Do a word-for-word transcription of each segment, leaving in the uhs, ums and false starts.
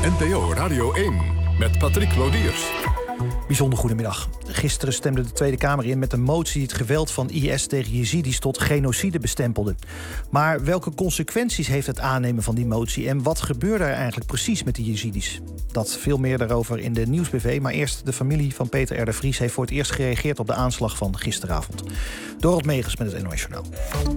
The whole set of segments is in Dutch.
N P O Radio één met Patrick Lodiers. Bijzonder goedemiddag. Gisteren stemde de Tweede Kamer in met een motie die het geweld van I S tegen Jezidis tot genocide bestempelde. Maar welke consequenties heeft het aannemen van die motie en wat gebeurde er eigenlijk precies met de Jezidis? Dat veel meer daarover in de Nieuws B V, maar eerst de familie van Peter R. de Vries heeft voor het eerst gereageerd op de aanslag van gisteravond. Dorot Megens met het N O S Journaal.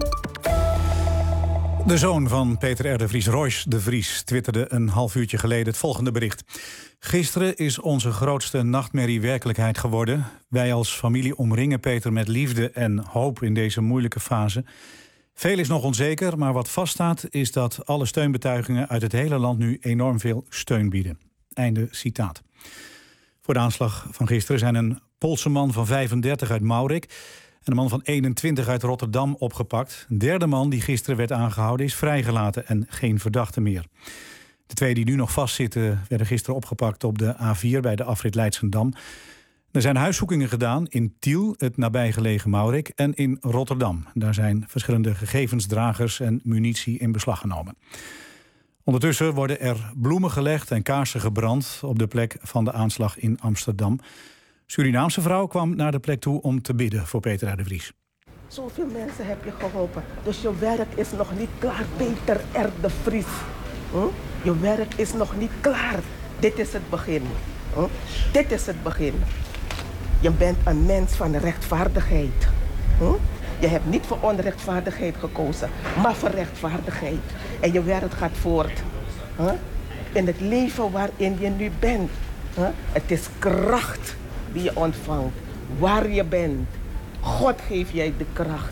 De zoon van Peter R. de Vries, Royce de Vries, twitterde een half uurtje geleden het volgende bericht. Gisteren is onze grootste nachtmerrie werkelijkheid geworden. Wij als familie omringen Peter met liefde en hoop in deze moeilijke fase. Veel is nog onzeker, maar wat vaststaat is dat alle steunbetuigingen uit het hele land nu enorm veel steun bieden. Einde citaat. Voor de aanslag van gisteren zijn een Poolse man van vijfendertig uit Maurik en een man van eenentwintig uit Rotterdam opgepakt. Een derde man die gisteren werd aangehouden is vrijgelaten en geen verdachte meer. De twee die nu nog vastzitten werden gisteren opgepakt op de A vier bij de afrit Leidschendam. Er zijn huiszoekingen gedaan in Tiel, het nabijgelegen Maurik, en in Rotterdam. Daar zijn verschillende gegevensdragers en munitie in beslag genomen. Ondertussen worden er bloemen gelegd en kaarsen gebrand op de plek van de aanslag in Amsterdam. Surinaamse vrouw kwam naar de plek toe om te bidden voor Peter R. de Vries. Zoveel mensen heb je geholpen, dus je werk is nog niet klaar, Peter R. de Vries. Hm? Je werk is nog niet klaar. Dit is het begin. Hm? Dit is het begin. Je bent een mens van rechtvaardigheid. Hm? Je hebt niet voor onrechtvaardigheid gekozen, maar voor rechtvaardigheid. En je werk gaat voort. Hm? In het leven waarin je nu bent. Hm? Het is kracht die je ontvangt. Waar je bent. God geeft jij de kracht.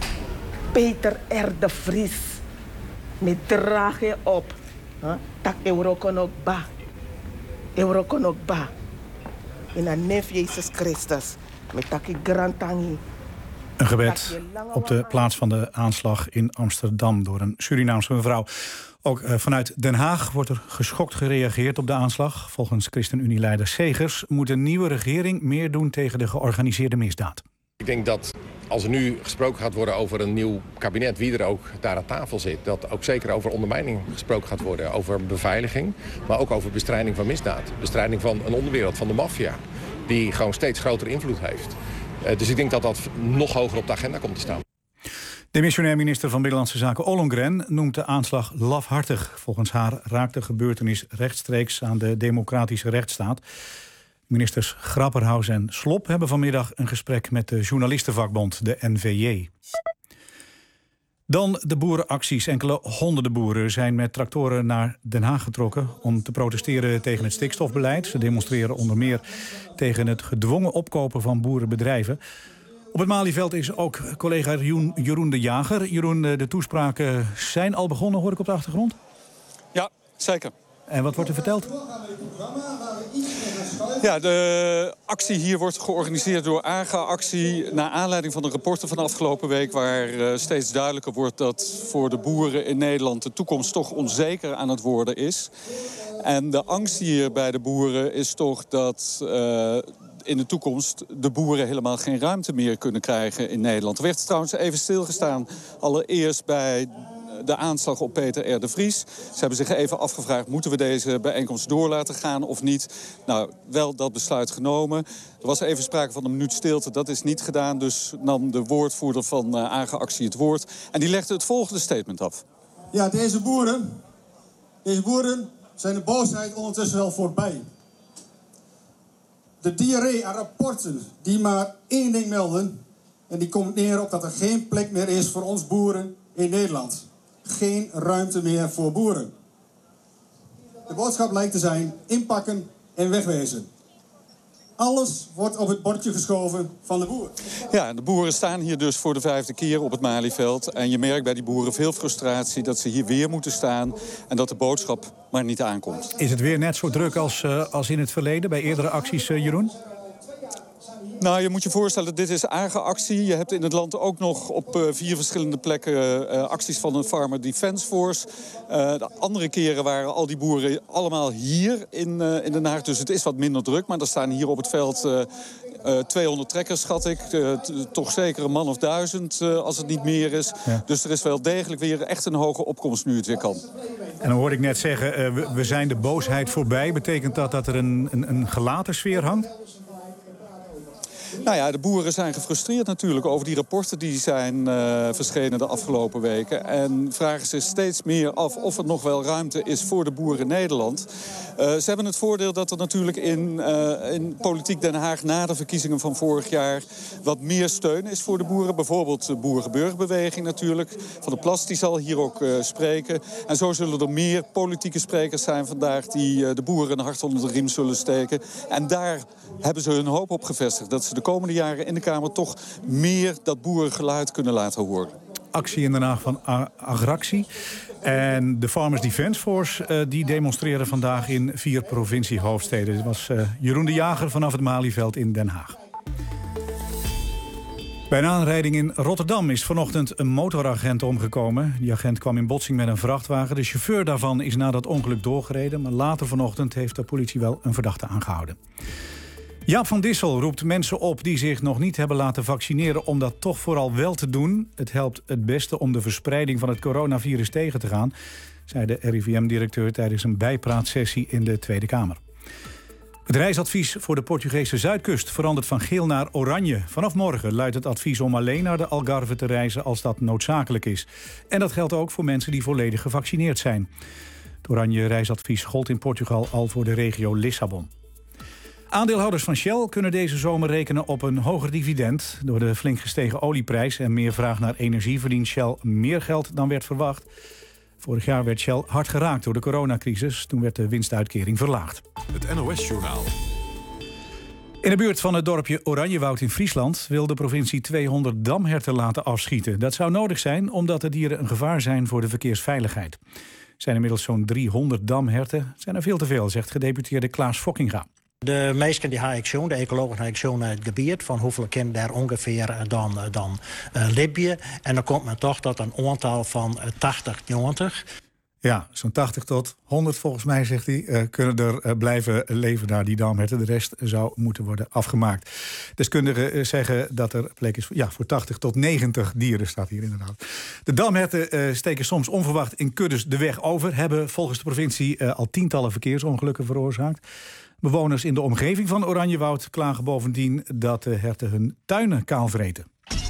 Peter R. de Vries. Met draag je op. Huh? Tak eurokonok ba. Eurokonok ba. In de naam van Jezus Christus. Met taki grantangi. Een gebed op de plaats van de aanslag in Amsterdam door een Surinaamse mevrouw. Ook uh, vanuit Den Haag wordt er geschokt gereageerd op de aanslag. Volgens ChristenUnie-leider Segers moet een nieuwe regering meer doen tegen de georganiseerde misdaad. Ik denk dat als er nu gesproken gaat worden over een nieuw kabinet, wie er ook daar aan tafel zit, dat ook zeker over ondermijning gesproken gaat worden, over beveiliging, maar ook over bestrijding van misdaad. Bestrijding van een onderwereld, van de maffia, die gewoon steeds grotere invloed heeft. Uh, dus ik denk dat dat nog hoger op de agenda komt te staan. De missionair minister van Binnenlandse Zaken Ollongren noemt de aanslag lafhartig. Volgens haar raakt de gebeurtenis rechtstreeks aan de democratische rechtsstaat. Ministers Grapperhaus en Slop hebben vanmiddag een gesprek met de journalistenvakbond, de N V J. Dan de boerenacties. Enkele honderden boeren zijn met tractoren naar Den Haag getrokken om te protesteren tegen het stikstofbeleid. Ze demonstreren onder meer tegen het gedwongen opkopen van boerenbedrijven. Op het Malieveld is ook collega Jeroen de Jager. Jeroen, de toespraken zijn al begonnen, hoor ik op de achtergrond? Ja, zeker. En wat wordt er verteld? Ja, de actie hier wordt georganiseerd door AGA-actie naar aanleiding van de rapporten van de afgelopen week, waar uh, steeds duidelijker wordt dat voor de boeren in Nederland de toekomst toch onzeker aan het worden is. En de angst hier bij de boeren is toch dat Uh, in de toekomst de boeren helemaal geen ruimte meer kunnen krijgen in Nederland. Er werd trouwens even stilgestaan allereerst bij de aanslag op Peter R. de Vries. Ze hebben zich even afgevraagd, moeten we deze bijeenkomst door laten gaan of niet? Nou, wel dat besluit genomen. Er was even sprake van een minuut stilte, dat is niet gedaan. Dus nam de woordvoerder van uh, AGA-actie het woord. En die legde het volgende statement af. Ja, deze boeren, deze boeren zijn de boosheid ondertussen wel voorbij. De diarree aan rapporten die maar één ding melden. En die komt neer op dat er geen plek meer is voor ons boeren in Nederland. Geen ruimte meer voor boeren. De boodschap lijkt te zijn inpakken en wegwezen. Alles wordt op het bordje geschoven van de boer. Ja, de boeren staan hier dus voor de vijfde keer op het Malieveld. En je merkt bij die boeren veel frustratie dat ze hier weer moeten staan en dat de boodschap maar niet aankomt. Is het weer net zo druk als, uh, als in het verleden bij eerdere acties, uh, Jeroen? Nou, je moet je voorstellen, dit is AGA-actie. Je hebt in het land ook nog op uh, vier verschillende plekken uh, acties van de Farmer Defence Force. Uh, de andere keren waren al die boeren allemaal hier in, uh, in Den Haag. Dus het is wat minder druk, maar er staan hier op het veld uh, uh, tweehonderd trekkers, schat ik. Uh, t- toch zeker een man of duizend, uh, als het niet meer is. Ja. Dus er is wel degelijk weer echt een hoge opkomst nu het weer kan. En dan hoorde ik net zeggen, uh, we, we zijn de boosheid voorbij. Betekent dat dat er een, een, een gelaten sfeer hangt? Nou ja, de boeren zijn gefrustreerd natuurlijk over die rapporten die zijn uh, verschenen de afgelopen weken. En vragen zich steeds meer af of er nog wel ruimte is voor de boeren in Nederland. Uh, ze hebben het voordeel dat er natuurlijk in, uh, in politiek Den Haag na de verkiezingen van vorig jaar wat meer steun is voor de boeren. Bijvoorbeeld de boerenburgerbeweging natuurlijk. Van der Plas die zal hier ook uh, spreken. En zo zullen er meer politieke sprekers zijn vandaag die uh, de boeren een hart onder de riem zullen steken. En daar hebben ze hun hoop op gevestigd. Dat ze de komende jaren in de Kamer toch meer dat boerengeluid kunnen laten horen. Actie in Den Haag van Agractie. En de Farmers Defence Force uh, die demonstreren vandaag in vier provinciehoofdsteden. Dit was uh, Jeroen de Jager vanaf het Malieveld in Den Haag. Bij een aanrijding in Rotterdam is vanochtend een motoragent omgekomen. Die agent kwam in botsing met een vrachtwagen. De chauffeur daarvan is na dat ongeluk doorgereden. Maar later vanochtend heeft de politie wel een verdachte aangehouden. Jaap van Dissel roept mensen op die zich nog niet hebben laten vaccineren om dat toch vooral wel te doen. Het helpt het beste om de verspreiding van het coronavirus tegen te gaan, zei de R I V M-directeur tijdens een bijpraatsessie in de Tweede Kamer. Het reisadvies voor de Portugese zuidkust verandert van geel naar oranje. Vanaf morgen luidt het advies om alleen naar de Algarve te reizen als dat noodzakelijk is. En dat geldt ook voor mensen die volledig gevaccineerd zijn. Het oranje reisadvies gold in Portugal al voor de regio Lissabon. Aandeelhouders van Shell kunnen deze zomer rekenen op een hoger dividend. Door de flink gestegen olieprijs en meer vraag naar energie verdient Shell meer geld dan werd verwacht. Vorig jaar werd Shell hard geraakt door de coronacrisis. Toen werd de winstuitkering verlaagd. Het N O S-journaal. In de buurt van het dorpje Oranjewoud in Friesland wil de provincie tweehonderd damherten laten afschieten. Dat zou nodig zijn omdat de dieren een gevaar zijn voor de verkeersveiligheid. Er zijn inmiddels zo'n driehonderd damherten. Het zijn er veel te veel, zegt gedeputeerde Klaas Fokkinga. De meesten die ga ik zien, de ecologen ga ik zien naar het gebied van hoeveel kinderen daar ongeveer dan, dan uh, libje. En dan komt men toch tot een aantal van uh, tachtig, negentig. Ja, zo'n tachtig tot honderd volgens mij, zegt hij, uh, kunnen er uh, blijven leven naar die damherten. De rest zou moeten worden afgemaakt. Deskundigen uh, zeggen dat er plek is voor, ja, voor tachtig tot negentig dieren, staat hier inderdaad. De damherten uh, steken soms onverwacht in kuddes de weg over. Hebben volgens de provincie uh, al tientallen verkeersongelukken veroorzaakt. Bewoners in de omgeving van Oranjewoud klagen bovendien dat de herten hun tuinen kaalvreten.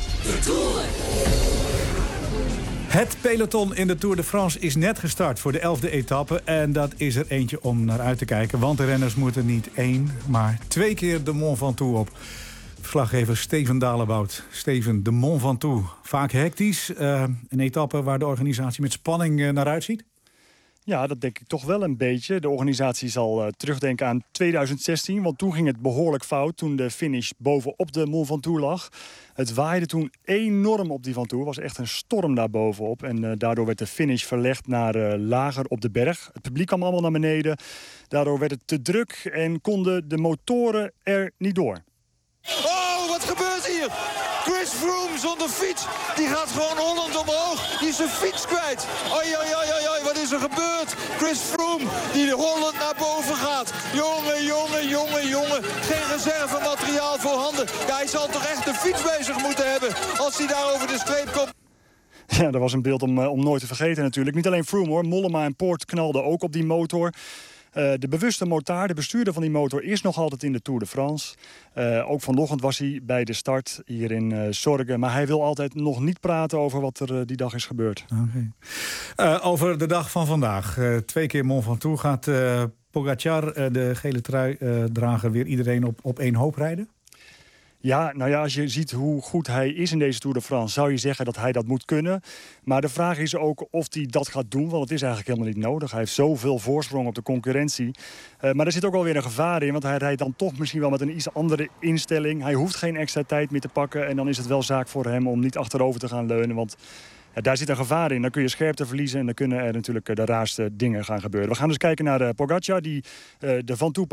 Het peloton in de Tour de France is net gestart voor de elfde etappe. En dat is er eentje om naar uit te kijken. Want de renners moeten niet één, maar twee keer de Mont Ventoux op. Verslaggever Steven Dalebout. Steven, de Mont Ventoux. Vaak hectisch. Uh, een etappe waar de organisatie met spanning uh, naar uitziet? Ja, dat denk ik toch wel een beetje. De organisatie zal uh, terugdenken aan tweeduizend zestien... want toen ging het behoorlijk fout toen de finish bovenop de Mont Ventoux lag. Het waaide toen enorm op die Ventoux. Het was echt een storm daar bovenop. En uh, daardoor werd de finish verlegd naar uh, lager op de berg. Het publiek kwam allemaal naar beneden. Daardoor werd het te druk en konden de motoren er niet door. Oh, wat gebeurt hier? Chris Froome zonder fiets. Die gaat gewoon hollend omhoog. Die is zijn fiets kwijt. Oi, oi, oi, oi, oi, wat is er gebeurd? Chris Froome die hollend naar boven gaat. Jongen, jongen, jongen, jongen. Geen reservemateriaal voorhanden. Ja, hij zal toch echt de fiets bezig moeten hebben als hij daar over de streep komt. Ja, dat was een beeld om, om nooit te vergeten natuurlijk. Niet alleen Froome hoor, Mollema en Poort knalden ook op die motor. Uh, de bewuste motaar, de bestuurder van die motor, is nog altijd in de Tour de France. Uh, ook vanochtend was hij bij de start hier in uh, Zorgen. Maar hij wil altijd nog niet praten over wat er uh, die dag is gebeurd. Okay. Uh, over de dag van vandaag. Uh, twee keer Mont Ventoux gaat uh, Pogacar, uh, de gele trui-drager, uh, weer iedereen op, op één hoop rijden? Ja, nou ja, als je ziet hoe goed hij is in deze Tour de France, zou je zeggen dat hij dat moet kunnen. Maar de vraag is ook of hij dat gaat doen, want het is eigenlijk helemaal niet nodig. Hij heeft zoveel voorsprong op de concurrentie. Uh, maar er zit ook wel weer een gevaar in, want hij rijdt dan toch misschien wel met een iets andere instelling. Hij hoeft geen extra tijd meer te pakken en dan is het wel zaak voor hem om niet achterover te gaan leunen, want ja, daar zit een gevaar in. Dan kun je scherpte verliezen en dan kunnen er natuurlijk de raarste dingen gaan gebeuren. We gaan dus kijken naar uh, Pogacar, die uh, de Ventoux pas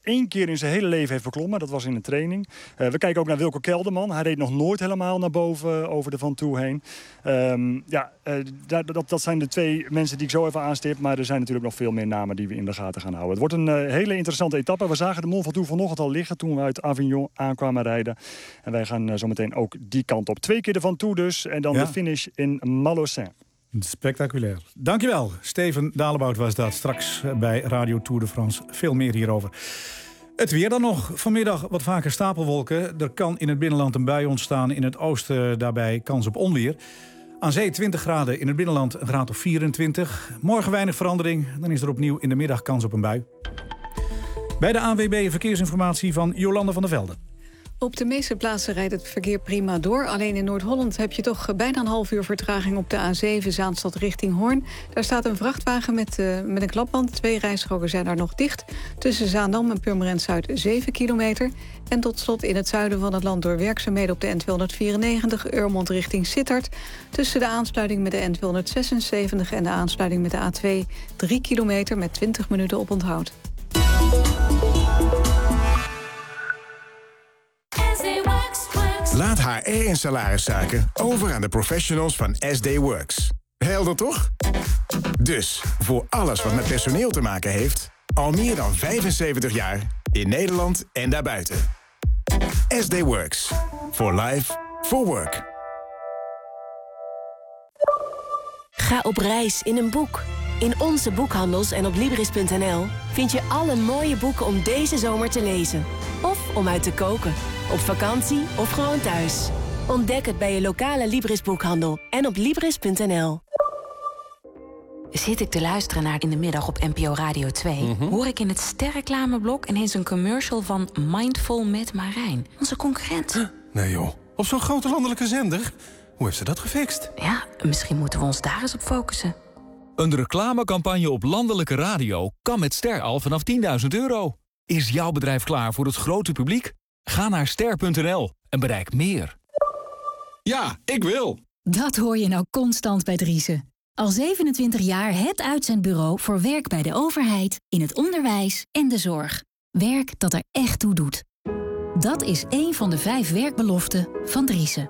één keer in zijn hele leven heeft beklommen. Dat was in een training. Uh, we kijken ook naar Wilco Kelderman. Hij reed nog nooit helemaal naar boven over de Van Toe heen. Um, ja, uh, dat, dat zijn de twee mensen die ik zo even aanstip. Maar er zijn natuurlijk nog veel meer namen die we in de gaten gaan houden. Het wordt een uh, hele interessante etappe. We zagen de Mont Ventoux vanochtend al liggen toen we uit Avignon aankwamen rijden. En wij gaan uh, zo meteen ook die kant op. Twee keer de Van Toe dus. En dan ja. de finish in Malocin. Spectaculair. Dankjewel. Steven Dalebout was dat. Straks bij Radio Tour de France veel meer hierover. Het weer dan nog. Vanmiddag wat vaker stapelwolken. Er kan in het binnenland een bui ontstaan. In het oosten daarbij kans op onweer. Aan zee twintig graden, in het binnenland een graad of vierentwintig. Morgen weinig verandering. Dan is er opnieuw in de middag kans op een bui. Bij de A N W B verkeersinformatie van Jolanda van der Velde. Op de meeste plaatsen rijdt het verkeer prima door. Alleen in Noord-Holland heb je toch bijna een half uur vertraging op de A zeven Zaanstad richting Hoorn. Daar staat een vrachtwagen met, uh, met een klapband. Twee rijstroken zijn daar nog dicht. Tussen Zaandam en Purmerend Zuid zeven kilometer. En tot slot in het zuiden van het land door werkzaamheden op de N tweehonderdvierennegentig Urmond richting Sittard. Tussen de aansluiting met de N tweehonderdzesenzeventig en de aansluiting met de A twee drie kilometer met twintig minuten op onthoud. Laat H R en salariszaken over aan de professionals van S D Works. Helder toch? Dus, voor alles wat met personeel te maken heeft, al meer dan vijfenzeventig jaar in Nederland en daarbuiten. S D Works. For life, for work. Ga op reis in een boek. In onze boekhandels en op Libris punt n l vind je alle mooie boeken om deze zomer te lezen. Of om uit te koken. Op vakantie of gewoon thuis. Ontdek het bij je lokale Libris boekhandel en op Libris punt n l. Zit ik te luisteren naar In de Middag op N P O Radio twee... Mm-hmm. Hoor ik in het sterreclameblok ineens een commercial van Mindful met Marijn. Onze concurrent. Huh? Nee joh, op zo'n grote landelijke zender? Hoe heeft ze dat gefixt? Ja, misschien moeten we ons daar eens op focussen. Een reclamecampagne op landelijke radio kan met Ster al vanaf tienduizend euro. Is jouw bedrijf klaar voor het grote publiek? Ga naar ster punt n l en bereik meer. Ja, ik wil. Dat hoor je nou constant bij Driessen. Al zevenentwintig jaar het uitzendbureau voor werk bij de overheid, in het onderwijs en de zorg. Werk dat er echt toe doet. Dat is één van de vijf werkbeloften van Driessen.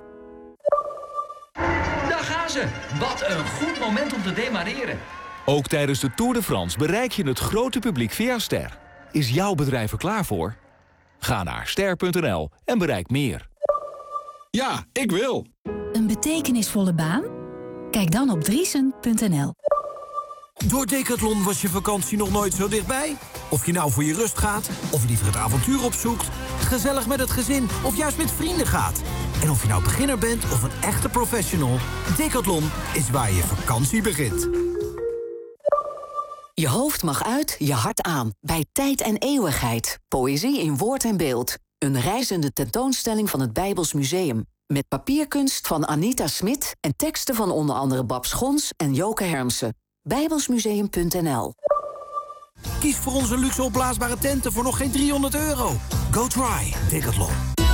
Daar gaan ze. Wat een goed moment om te demareren. Ook tijdens de Tour de France bereik je het grote publiek via Ster. Is jouw bedrijf er klaar voor? Ga naar ster punt n l en bereik meer. Ja, ik wil. Een betekenisvolle baan? Kijk dan op driesen punt n l. Door Decathlon was je vakantie nog nooit zo dichtbij. Of je nou voor je rust gaat, of liever het avontuur opzoekt, gezellig met het gezin of juist met vrienden gaat. En of je nou beginner bent of een echte professional, Decathlon is waar je vakantie begint. Je hoofd mag uit, je hart aan. Bij Tijd en Eeuwigheid. Poëzie in woord en beeld. Een reizende tentoonstelling van het Bijbels Museum. Met papierkunst van Anita Smit en teksten van onder andere Bab Schons en Joke Hermsen. bijbelsmuseum punt n l. Kies voor onze luxe opblaasbare tenten voor nog geen driehonderd euro. Go try Decathlon.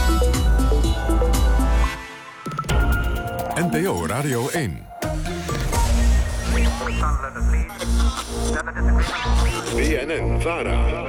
N P O Radio één. B N N Vara.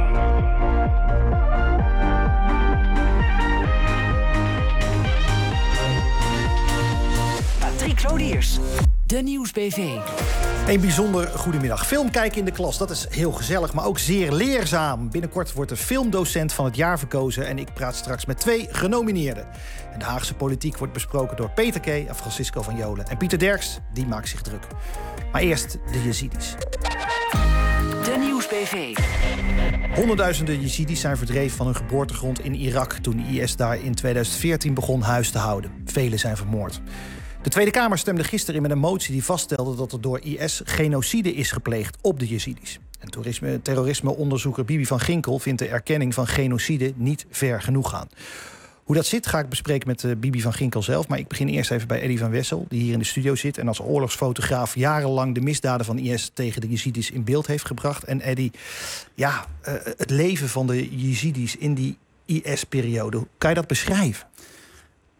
Patrick Lodiers, de Nieuws-B V. Een bijzonder goedemiddag. Film kijken in de klas, dat is heel gezellig, maar ook zeer leerzaam. Binnenkort wordt de filmdocent van het jaar verkozen en ik praat straks met twee genomineerden. En de Haagse politiek wordt besproken door Peter K. en Francisco van Jolen. En Pieter Derks, die maakt zich druk. Maar eerst de Jezidis. De Nieuws-B V. Honderdduizenden Jezidis zijn verdreven van hun geboortegrond in Irak toen de I S daar in tweeduizend veertien begon huis te houden. Velen zijn vermoord. De Tweede Kamer stemde gisteren in met een motie die vaststelde dat er door I S genocide is gepleegd op de Jezidis. En toerisme, terrorismeonderzoeker Bibi van Ginkel vindt de erkenning van genocide niet ver genoeg gaan. Hoe dat zit ga ik bespreken met uh, Bibi van Ginkel zelf. Maar ik begin eerst even bij Eddy van Wessel, die hier in de studio zit en als oorlogsfotograaf jarenlang de misdaden van I S tegen de Jezidis in beeld heeft gebracht. En Eddy, ja, uh, het leven van de Jezidis in die I S-periode, kan je dat beschrijven?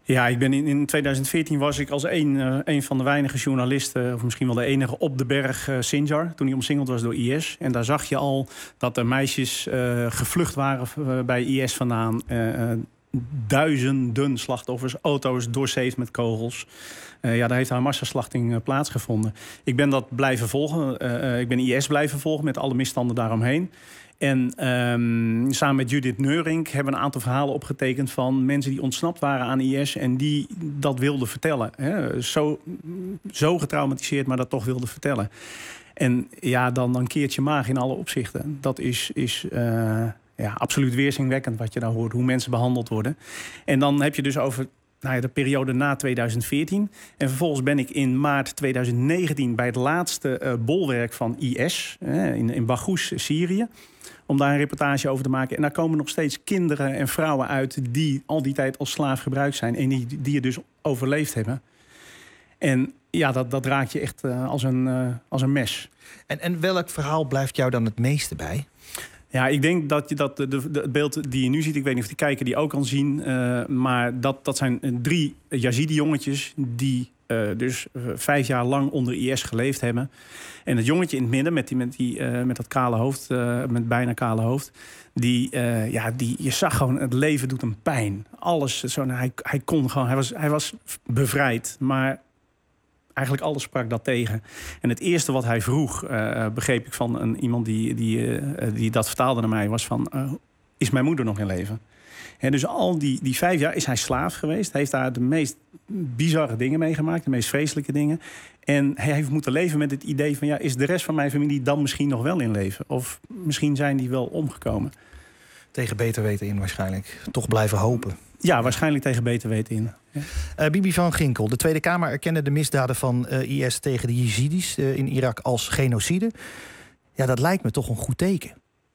Ja, ik ben in, in twintig veertien was ik als een, uh, een van de weinige journalisten, of misschien wel de enige, op de berg uh, Sinjar, toen hij omsingeld was door I S. En daar zag je al dat er meisjes uh, gevlucht waren uh, bij I S vandaan. Uh, uh, duizenden slachtoffers, auto's doorzeefd met kogels. Uh, ja, daar heeft een massaslachting uh, plaatsgevonden. Ik ben dat blijven volgen. Uh, uh, ik ben I S blijven volgen met alle misstanden daaromheen. En um, samen met Judith Neurink hebben we een aantal verhalen opgetekend van mensen die ontsnapt waren aan I S en die dat wilden vertellen. Hè. Zo, zo getraumatiseerd, maar dat toch wilden vertellen. En ja, dan, dan keert je maag in alle opzichten. Dat is, is uh, ja, absoluut weerzinwekkend wat je daar hoort, hoe mensen behandeld worden. En dan heb je dus over nou ja, de periode na twintig veertien. En vervolgens ben ik in maart twintig negentien bij het laatste uh, bolwerk van I S uh, in, in Baghouz, Syrië, om daar een reportage over te maken. En daar komen nog steeds kinderen en vrouwen uit die al die tijd als slaaf gebruikt zijn en die, die het dus overleefd hebben. En ja, dat, dat raakt je echt uh, als, een, uh, als een mes. En, en welk verhaal blijft jou dan het meeste bij? Ja, ik denk dat je dat de, de, het beeld die je nu ziet, ik weet niet of de kijker die ook kan zien, uh, maar dat, dat zijn drie Yazidi-jongetjes die uh, dus uh, vijf jaar lang onder I S geleefd hebben. En het jongetje in het midden met, die, met, die, uh, met dat kale hoofd, uh, met bijna kale hoofd, die, uh, ja, die, je zag gewoon, het leven doet hem pijn. Alles, zo, nou, hij, hij kon gewoon, hij was, hij was bevrijd, maar eigenlijk alles sprak dat tegen. En het eerste wat hij vroeg, uh, begreep ik van een, iemand die, die, uh, die dat vertaalde naar mij, was van, uh, is mijn moeder nog in leven? En dus al die, die vijf jaar is hij slaaf geweest. Hij heeft daar de meest bizarre dingen meegemaakt, de meest vreselijke dingen. En hij heeft moeten leven met het idee van, ja, is de rest van mijn familie dan misschien nog wel in leven? Of misschien zijn die wel omgekomen. Tegen beter weten in waarschijnlijk. Toch blijven hopen. Ja, waarschijnlijk tegen beter weten in. Ja. Uh, Bibi van Ginkel, de Tweede Kamer erkende de misdaden van uh, I S tegen de Jezidis uh, in Irak als genocide. Ja, dat lijkt me toch een goed teken.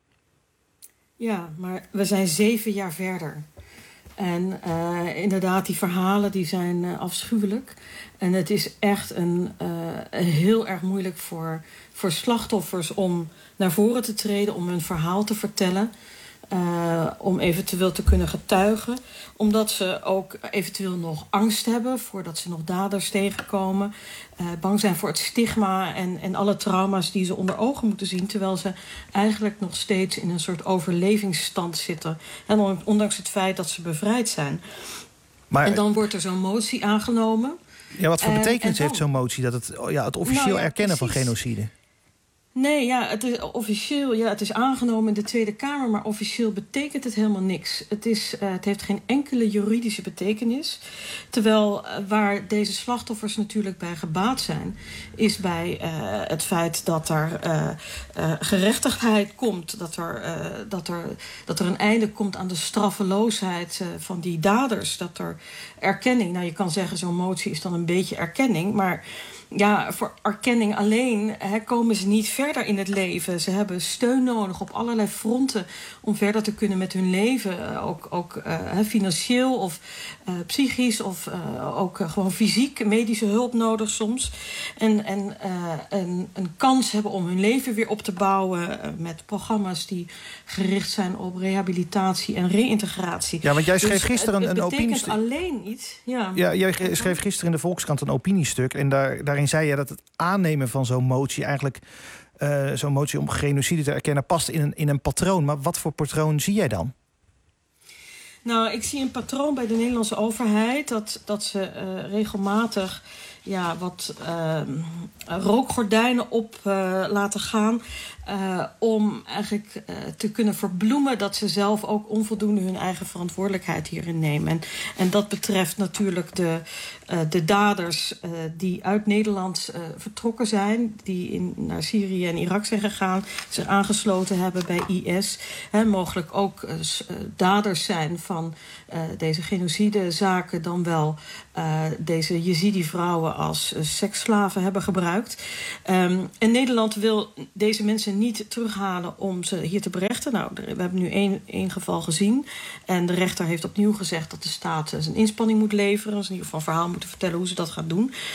Ja, maar we zijn zeven jaar verder. En uh, inderdaad, die verhalen die zijn uh, afschuwelijk. En het is echt een, uh, heel erg moeilijk voor, voor slachtoffers om naar voren te treden, om hun verhaal te vertellen. Uh, om eventueel te kunnen getuigen. Omdat ze ook eventueel nog angst hebben voordat ze nog daders tegenkomen. Uh, bang zijn voor het stigma en, en alle trauma's die ze onder ogen moeten zien. Terwijl ze eigenlijk nog steeds in een soort overlevingsstand zitten. En ondanks het feit dat ze bevrijd zijn. Maar, en dan wordt er zo'n motie aangenomen. Ja, wat voor betekenis heeft zo'n motie? Dat het, ja, het officieel nou ja, erkennen precies. van genocide? Nee, ja, het is officieel, ja, het is aangenomen in de Tweede Kamer, maar officieel betekent het helemaal niks. Het, is, uh, het heeft geen enkele juridische betekenis. Terwijl uh, waar deze slachtoffers natuurlijk bij gebaat zijn, is bij uh, het feit dat er uh, uh, gerechtigheid komt, dat er, uh, dat, er, dat er een einde komt aan de straffeloosheid uh, van die daders, dat er erkenning, nou je kan zeggen zo'n motie is dan een beetje erkenning, maar ja, voor erkenning alleen hè, komen ze niet verder in het leven. Ze hebben steun nodig op allerlei fronten om verder te kunnen met hun leven. Ook, ook uh, financieel of uh, psychisch of uh, ook uh, gewoon fysiek, medische hulp nodig soms. En, en uh, een, een kans hebben om hun leven weer op te bouwen uh, met programma's die gericht zijn op rehabilitatie en reïntegratie. Ja, want jij schreef dus gisteren het, het een opiniestuk. Het betekent alleen iets. Ja, ja jij schreef gisteren in de Volkskrant een opiniestuk en daar, daarin zei je dat het aannemen van zo'n motie eigenlijk uh, zo'n motie om genocide te erkennen past in een, in een patroon. Maar wat voor patroon zie jij dan? Nou, ik zie een patroon bij de Nederlandse overheid dat, dat ze uh, regelmatig ja, wat uh, rookgordijnen op uh, laten gaan. Uh, om eigenlijk uh, te kunnen verbloemen dat ze zelf ook onvoldoende hun eigen verantwoordelijkheid hierin nemen. En, en dat betreft natuurlijk de, uh, de daders uh, die uit Nederland uh, vertrokken zijn, die in, naar Syrië en Irak zijn gegaan, zich aangesloten hebben bij I S. Hè, mogelijk ook uh, daders zijn van uh, deze genocidezaken, dan wel uh, deze Jezidi-vrouwen als uh, seksslaven hebben gebruikt. Um, en Nederland wil deze mensen niet terughalen om ze hier te berechten. Nou, we hebben nu één, één geval gezien. En de rechter heeft opnieuw gezegd dat de staat zijn inspanning moet leveren. Ze in ieder geval een verhaal moeten vertellen hoe ze dat gaat doen.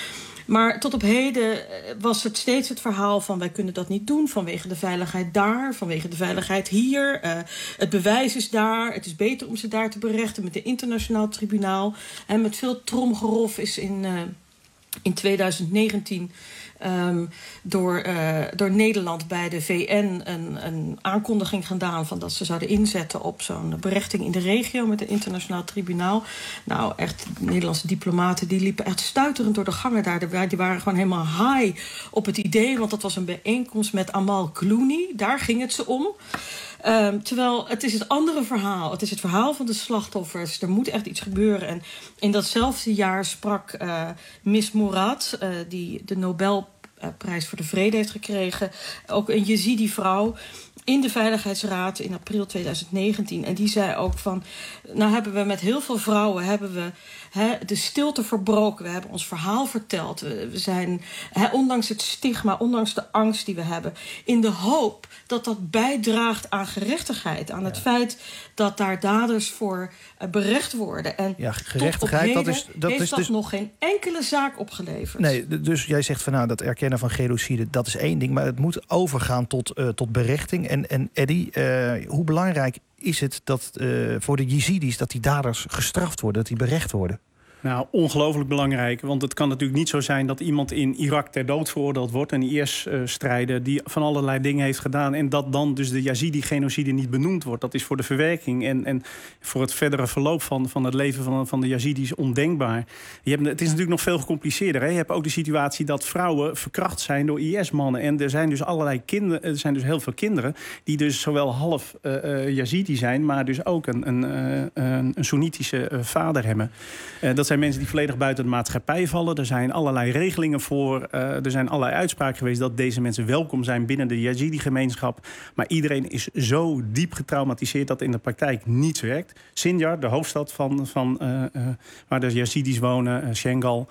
Maar tot op heden was het steeds het verhaal van wij kunnen dat niet doen vanwege de veiligheid daar, vanwege de veiligheid hier. Uh, het bewijs is daar, het is beter om ze daar te berechten met een internationaal tribunaal. En met veel tromgerof is in, uh, in tweeduizend negentien um, door, uh, door Nederland bij de V N een, een aankondiging gedaan van dat ze zouden inzetten op zo'n berechting in de regio met een internationaal tribunaal. Nou, echt, de Nederlandse diplomaten die liepen echt stuiterend door de gangen daar. Die waren gewoon helemaal high op het idee, want dat was een bijeenkomst met Amal Clooney. Daar ging het ze om. Um, terwijl het is het andere verhaal. Het is het verhaal van de slachtoffers. Er moet echt iets gebeuren. En in datzelfde jaar sprak uh, Miss Mourad, uh, die de Nobelprijs voor de Vrede heeft gekregen, ook een Jezidi-vrouw, in de Veiligheidsraad in april tweeduizend negentien. En die zei ook van, nou hebben we met heel veel vrouwen hebben we he, de stilte verbroken. We hebben ons verhaal verteld. We, we zijn, he, ondanks het stigma, ondanks de angst die we hebben, in de hoop dat dat bijdraagt aan gerechtigheid. Aan ja. het feit dat daar daders voor uh, berecht worden. En ja, gerechtigheid, tot op heden dat is, dat heeft is dat dus nog geen enkele zaak opgeleverd. Nee, dus jij zegt van nou, dat erkennen van genocide, dat is één ding, maar het moet overgaan tot, uh, tot berechting. En, en Eddy, uh, hoe belangrijk is het dat uh, voor de Jezidis dat die daders gestraft worden, dat die berecht worden? Nou, ongelooflijk belangrijk. Want het kan natuurlijk niet zo zijn dat iemand in Irak ter dood veroordeeld wordt, een I S-strijder die van allerlei dingen heeft gedaan, en dat dan dus de Yazidi-genocide niet benoemd wordt. Dat is voor de verwerking en, en voor het verdere verloop van, van het leven van, van de Yazidis ondenkbaar. Je hebt, het is natuurlijk nog veel gecompliceerder. Hè? Je hebt ook de situatie dat vrouwen verkracht zijn door I S-mannen. En er zijn dus allerlei kinderen, er zijn dus heel veel kinderen die dus zowel half uh, uh, Yazidi zijn, maar dus ook een, een, uh, een, een Soenitische uh, vader hebben. Uh, dat zijn mensen die volledig buiten de maatschappij vallen. Er zijn allerlei regelingen voor. Uh, er zijn allerlei uitspraken geweest dat deze mensen welkom zijn binnen de Yazidi-gemeenschap. Maar iedereen is zo diep getraumatiseerd dat in de praktijk niets werkt. Sinjar, de hoofdstad van, van uh, uh, waar de Yazidis wonen, uh, Shengal,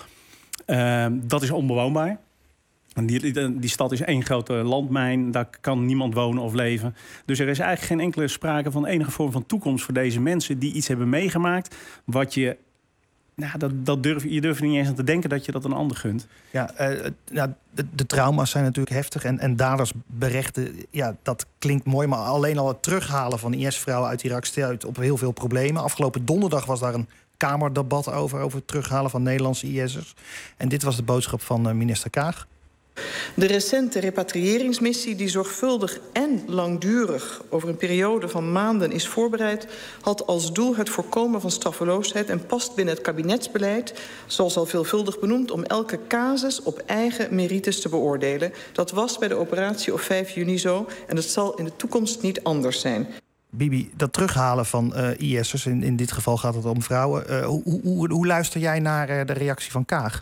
uh, dat is onbewoonbaar. En die, die, die stad is één grote landmijn, daar kan niemand wonen of leven. Dus er is eigenlijk geen enkele sprake van enige vorm van toekomst voor deze mensen die iets hebben meegemaakt wat je Nou, dat, dat durf, je durft er niet eens aan te denken dat je dat een ander gunt. Ja, uh, nou, de, de trauma's zijn natuurlijk heftig. En, en daders berechten, ja, dat klinkt mooi. Maar alleen al het terughalen van I S-vrouwen uit Irak stelt op heel veel problemen. Afgelopen donderdag was daar een kamerdebat over, over het terughalen van Nederlandse I S'ers. En dit was de boodschap van uh, minister Kaag. De recente repatriëringsmissie, die zorgvuldig en langdurig over een periode van maanden is voorbereid, had als doel het voorkomen van straffeloosheid en past binnen het kabinetsbeleid, zoals al veelvuldig benoemd, om elke casus op eigen merites te beoordelen. Dat was bij de operatie op vijf juni zo en dat zal in de toekomst niet anders zijn. Bibi, dat terughalen van uh, I S'ers, in, in dit geval gaat het om vrouwen. Uh, hoe, hoe, hoe luister jij naar uh, de reactie van Kaag?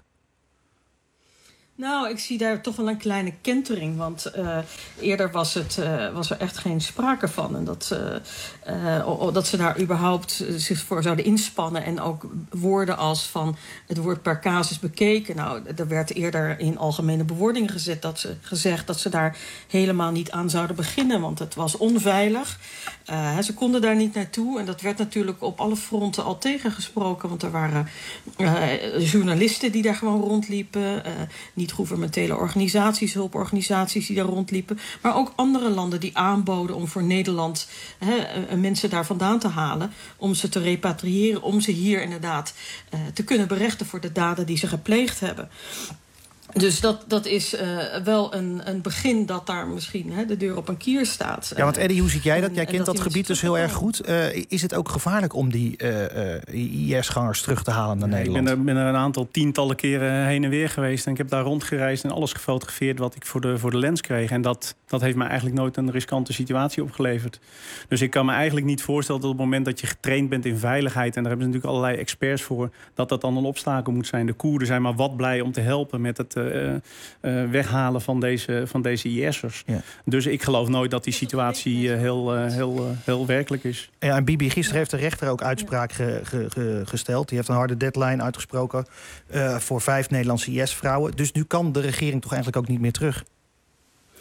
Nou, ik zie daar toch wel een kleine kentering. Want uh, eerder was, het, uh, was er echt geen sprake van. En dat, uh, uh, dat ze daar überhaupt zich voor zouden inspannen. En ook woorden als van het wordt per casus bekeken. Nou, er werd eerder in algemene bewoordingen gezet dat ze, gezegd dat ze daar helemaal niet aan zouden beginnen. Want het was onveilig. Uh, ze konden daar niet naartoe. En dat werd natuurlijk op alle fronten al tegengesproken. Want er waren uh, journalisten die daar gewoon rondliepen. Uh, niet-gouvernementele organisaties, hulporganisaties die daar rondliepen. Maar ook andere landen die aanboden om voor Nederland he, mensen daar vandaan te halen. Om ze te repatriëren, om ze hier inderdaad uh, te kunnen berechten voor de daden die ze gepleegd hebben. Dus dat, dat is uh, wel een, een begin dat daar misschien hè, de deur op een kier staat. Ja, want Eddy, hoe ziet jij dat? Jij en, kent en dat, dat gebied dus heel erg goed. Uh, is het ook gevaarlijk om die uh, uh, I S-gangers terug te halen naar ja, Nederland? Ik ben er, ben er een aantal tientallen keren heen en weer geweest. En ik heb daar rondgereisd en alles gefotografeerd wat ik voor de, voor de lens kreeg. En dat, dat heeft me eigenlijk nooit een riskante situatie opgeleverd. Dus ik kan me eigenlijk niet voorstellen dat op het moment dat je getraind bent in veiligheid, en daar hebben ze natuurlijk allerlei experts voor, dat dat dan een obstakel moet zijn. De Koerden zijn maar wat blij om te helpen met het Uh, uh, weghalen van deze, van deze I S'ers. Ja. Dus ik geloof nooit dat die situatie uh, heel, uh, heel, uh, heel werkelijk is. Ja, en Bibi, gisteren heeft de rechter ook uitspraak ge, ge, ge, gesteld. Die heeft een harde deadline uitgesproken uh, voor vijf Nederlandse I S-vrouwen. Dus nu kan de regering toch eigenlijk ook niet meer terug?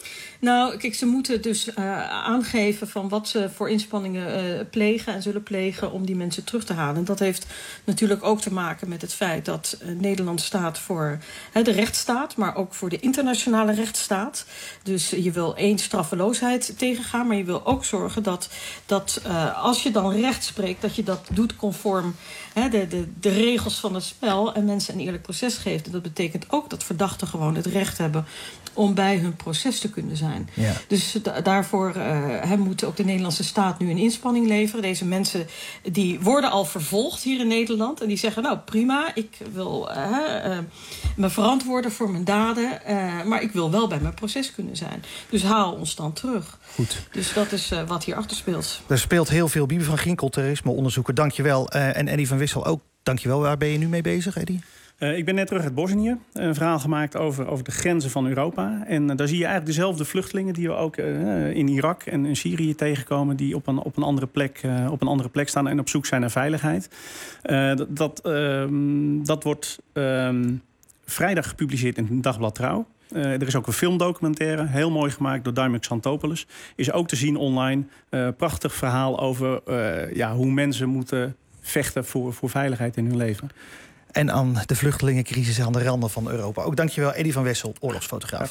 Nou, kijk, ze moeten dus uh, aangeven van wat ze voor inspanningen uh, plegen en zullen plegen om die mensen terug te halen. En dat heeft natuurlijk ook te maken met het feit dat uh, Nederland staat voor uh, de rechtsstaat, maar ook voor de internationale rechtsstaat. Dus uh, je wil één straffeloosheid tegengaan, maar je wil ook zorgen dat, dat uh, als je dan recht spreekt, dat je dat doet conform uh, de, de, de regels van het spel en mensen een eerlijk proces geeft. En dat betekent ook dat verdachten gewoon het recht hebben om bij hun proces te kunnen zijn. Ja. Dus da- daarvoor uh, moet ook de Nederlandse staat nu een inspanning leveren. Deze mensen die worden al vervolgd hier in Nederland. En die zeggen, nou prima, ik wil uh, uh, me verantwoorden voor mijn daden. Uh, maar ik wil wel bij mijn proces kunnen zijn. Dus haal ons dan terug. Goed. Dus dat is uh, wat hierachter speelt. Er speelt heel veel. Bibi van Ginkel, terrorismeonderzoeker, dankjewel. Uh, en Eddy van Wissel ook, dankjewel. Waar ben je nu mee bezig, Eddy? Uh, ik ben net terug uit Bosnië. Een verhaal gemaakt over, over de grenzen van Europa. En uh, daar zie je eigenlijk dezelfde vluchtelingen die we ook uh, in Irak en in Syrië tegenkomen, die op een, op een, andere, plek, uh, op een andere plek staan en op zoek zijn naar veiligheid. Uh, dat, dat, uh, dat wordt uh, vrijdag gepubliceerd in het dagblad Trouw. Uh, er is ook een filmdocumentaire, heel mooi gemaakt door Dimux Xantopoulos. Is ook te zien online. Uh, prachtig verhaal over uh, ja, hoe mensen moeten vechten voor, voor veiligheid in hun leven. En aan de vluchtelingencrisis aan de randen van Europa. Ook dankjewel, Eddy van Wessel, oorlogsfotograaf.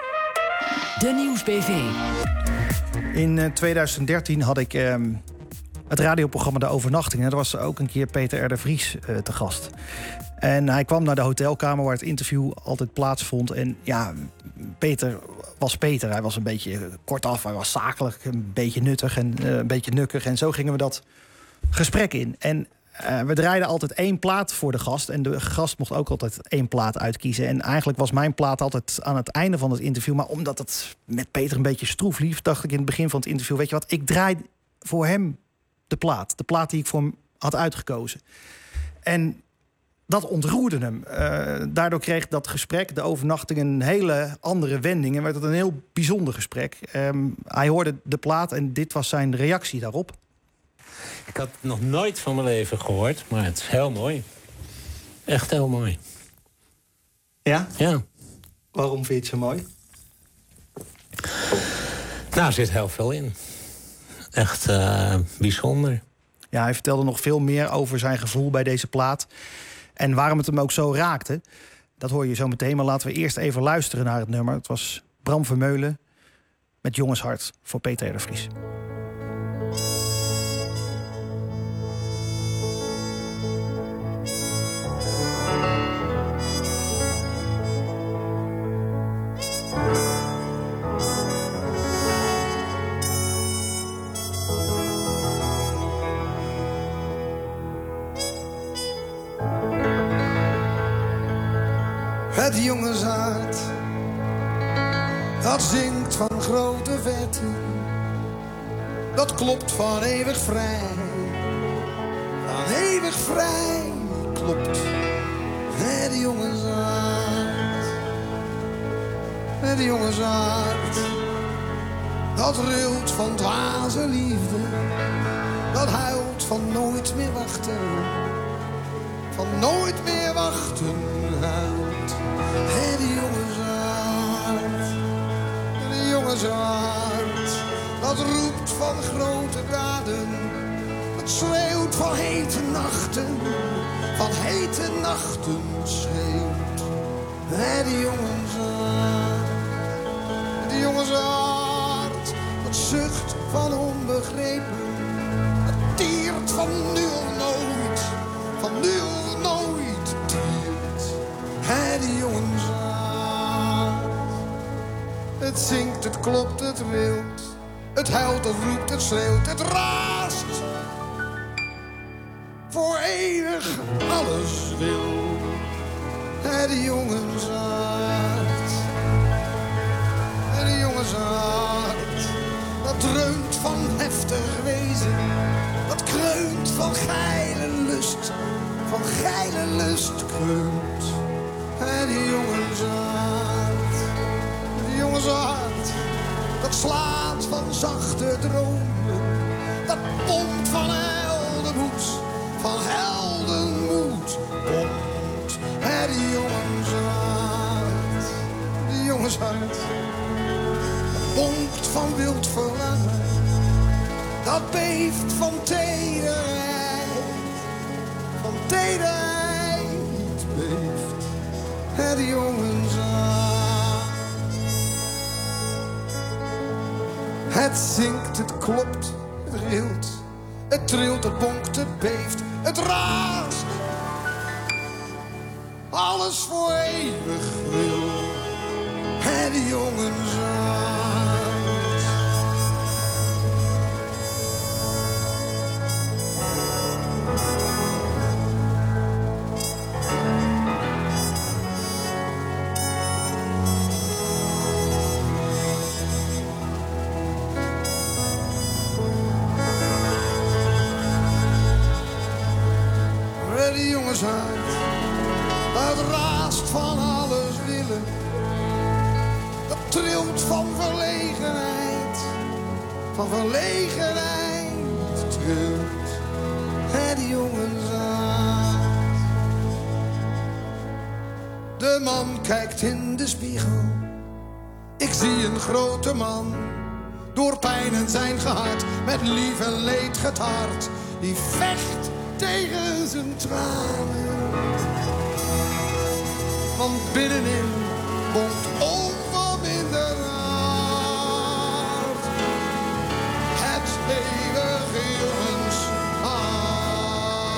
De Nieuwsbv. In uh, tweeduizend dertien had ik uh, het radioprogramma De Overnachting. En daar was ook een keer Peter R. de Vries uh, te gast. En hij kwam naar de hotelkamer waar het interview altijd plaatsvond. En ja, Peter was Peter. Hij was een beetje kortaf, hij was zakelijk, een beetje nuttig en uh, een beetje nukkig. En zo gingen we dat gesprek in. En Uh, we draaiden altijd één plaat voor de gast. En de gast mocht ook altijd één plaat uitkiezen. En eigenlijk was mijn plaat altijd aan het einde van het interview. Maar omdat het met Peter een beetje stroef lief, dacht ik in het begin van het interview, weet je wat, ik draai voor hem de plaat. De plaat die ik voor hem had uitgekozen. En dat ontroerde hem. Uh, daardoor kreeg dat gesprek, de overnachting, een hele andere wending. En werd het een heel bijzonder gesprek. Um, hij hoorde de plaat en dit was zijn reactie daarop. Ik had het nog nooit van mijn leven gehoord, maar het is heel mooi. Echt heel mooi. Ja? Ja. Waarom vind je het zo mooi? Nou, er zit heel veel in. Echt uh, bijzonder. Ja, hij vertelde nog veel meer over zijn gevoel bij deze plaat. En waarom het hem ook zo raakte. Dat hoor je zo meteen, maar laten we eerst even luisteren naar het nummer. Het was Bram Vermeulen met Jongenshart voor Peter R. de Vries. Het jongenshart, dat zingt van grote verte, dat klopt van eeuwig vrij, van eeuwig vrij klopt. Het jongenshart, het jongenshart, dat rilt van dwaze liefde, dat huilt van nooit meer wachten, van nooit meer wachten huilt. Het jongenshart, het jongenshart, dat roept van grote daden, dat schreeuwt van hete nachten, van hete nachten schreeuwt. Het jongenshart, het jongenshart, dat zucht van onbegrepen, dat tiert van nu of nooit, van nu of nooit tiert. Het jongenshart, het zingt, het klopt, het rilt, het huilt, het roept, het schreeuwt, het raast. Voor eeuwig alles wil. Het jongenshart, het jongenshart, dat dreunt van heftig wezen, dat kreunt van geile lust, van geile lust kreunt. Het jongenshart, het jongenshart, dat slaat van zachte dromen, dat pompt van heldenmoed, van heldenmoed pompt. Het jongenshart, het jongenshart, pompt van wild verlangen, dat beeft van tederheid, van tederheid beeft het jongenshart. Het zingt, het klopt, het rilt, het trilt, het bonkt, het beeft, het raast. Alles voor eeuwig wil het jongenshart. Het jongenshart, dat raast van alles willen, dat trilt van verlegenheid, van verlegenheid trilt het jongenshart. De man kijkt in de spiegel, ik zie een grote man, door pijn en zijn gehard, met lief en leed getart, die vecht tegen zijn tranen. Want binnenin bonkt onverminderd hart het eeuwige jongenshart.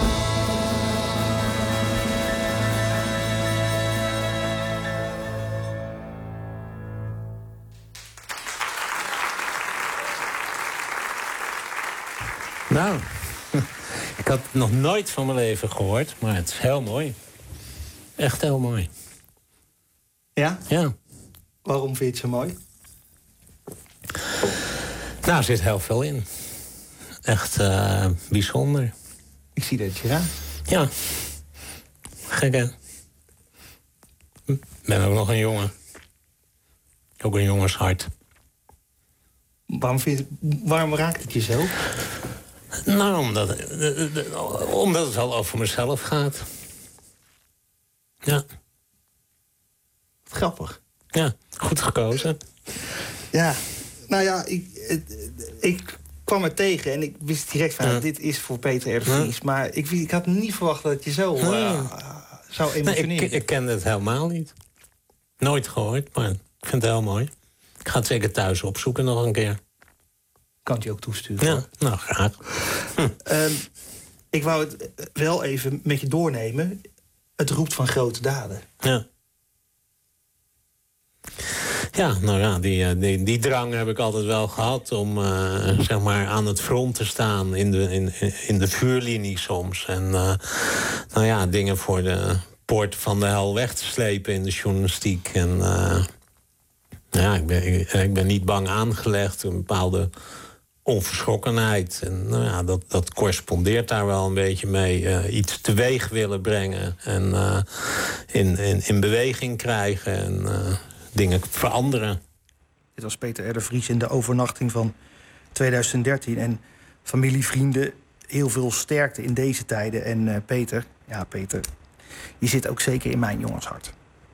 Nou, ik had het nog nooit van mijn leven gehoord, maar het is heel mooi. Echt heel mooi. Ja? Ja. Waarom vind je het zo mooi? Nou, er zit heel veel in. Echt uh, bijzonder. Ik zie dat je raakt. Ja. Gek, hè? Ik ben ook nog een jongen. Ook een jongenshart. Waarom, vind je, waarom raakt het je zo? Nou, omdat, omdat het al over mezelf gaat. Ja. Grappig. Ja, goed gekozen. Ja, nou ja, ik, ik kwam er tegen en ik wist direct van, ja. Dit is voor Peter R. de Vries. Ja. Maar ik, ik had niet verwacht dat je zo uh, uh, zou emotioneren. Nee, ik, ik kende het helemaal niet. Nooit gehoord, maar ik vind het heel mooi. Ik ga het zeker thuis opzoeken nog een keer. Kan het je ook toesturen? Ja, nou, graag. Hm. Um, ik wou het wel even met je doornemen. Het roept van grote daden. Ja. Ja, nou ja, die, die, die drang heb ik altijd wel gehad om uh, zeg maar aan het front te staan, in de, in, in de vuurlinie soms. En uh, nou ja, dingen voor de poort van de hel weg te slepen in de journalistiek. En uh, ja, ik ben, ik, ik ben niet bang aangelegd, een bepaalde onverschrokkenheid. En nou ja, dat, dat correspondeert daar wel een beetje mee. Uh, iets teweeg willen brengen en uh, in, in, in beweging krijgen en uh, dingen veranderen. Dit was Peter R. de Vries in de overnachting van tweeduizend dertien. En familie, vrienden, heel veel sterkte in deze tijden. En uh, Peter, ja Peter, je zit ook zeker in mijn jongenshart.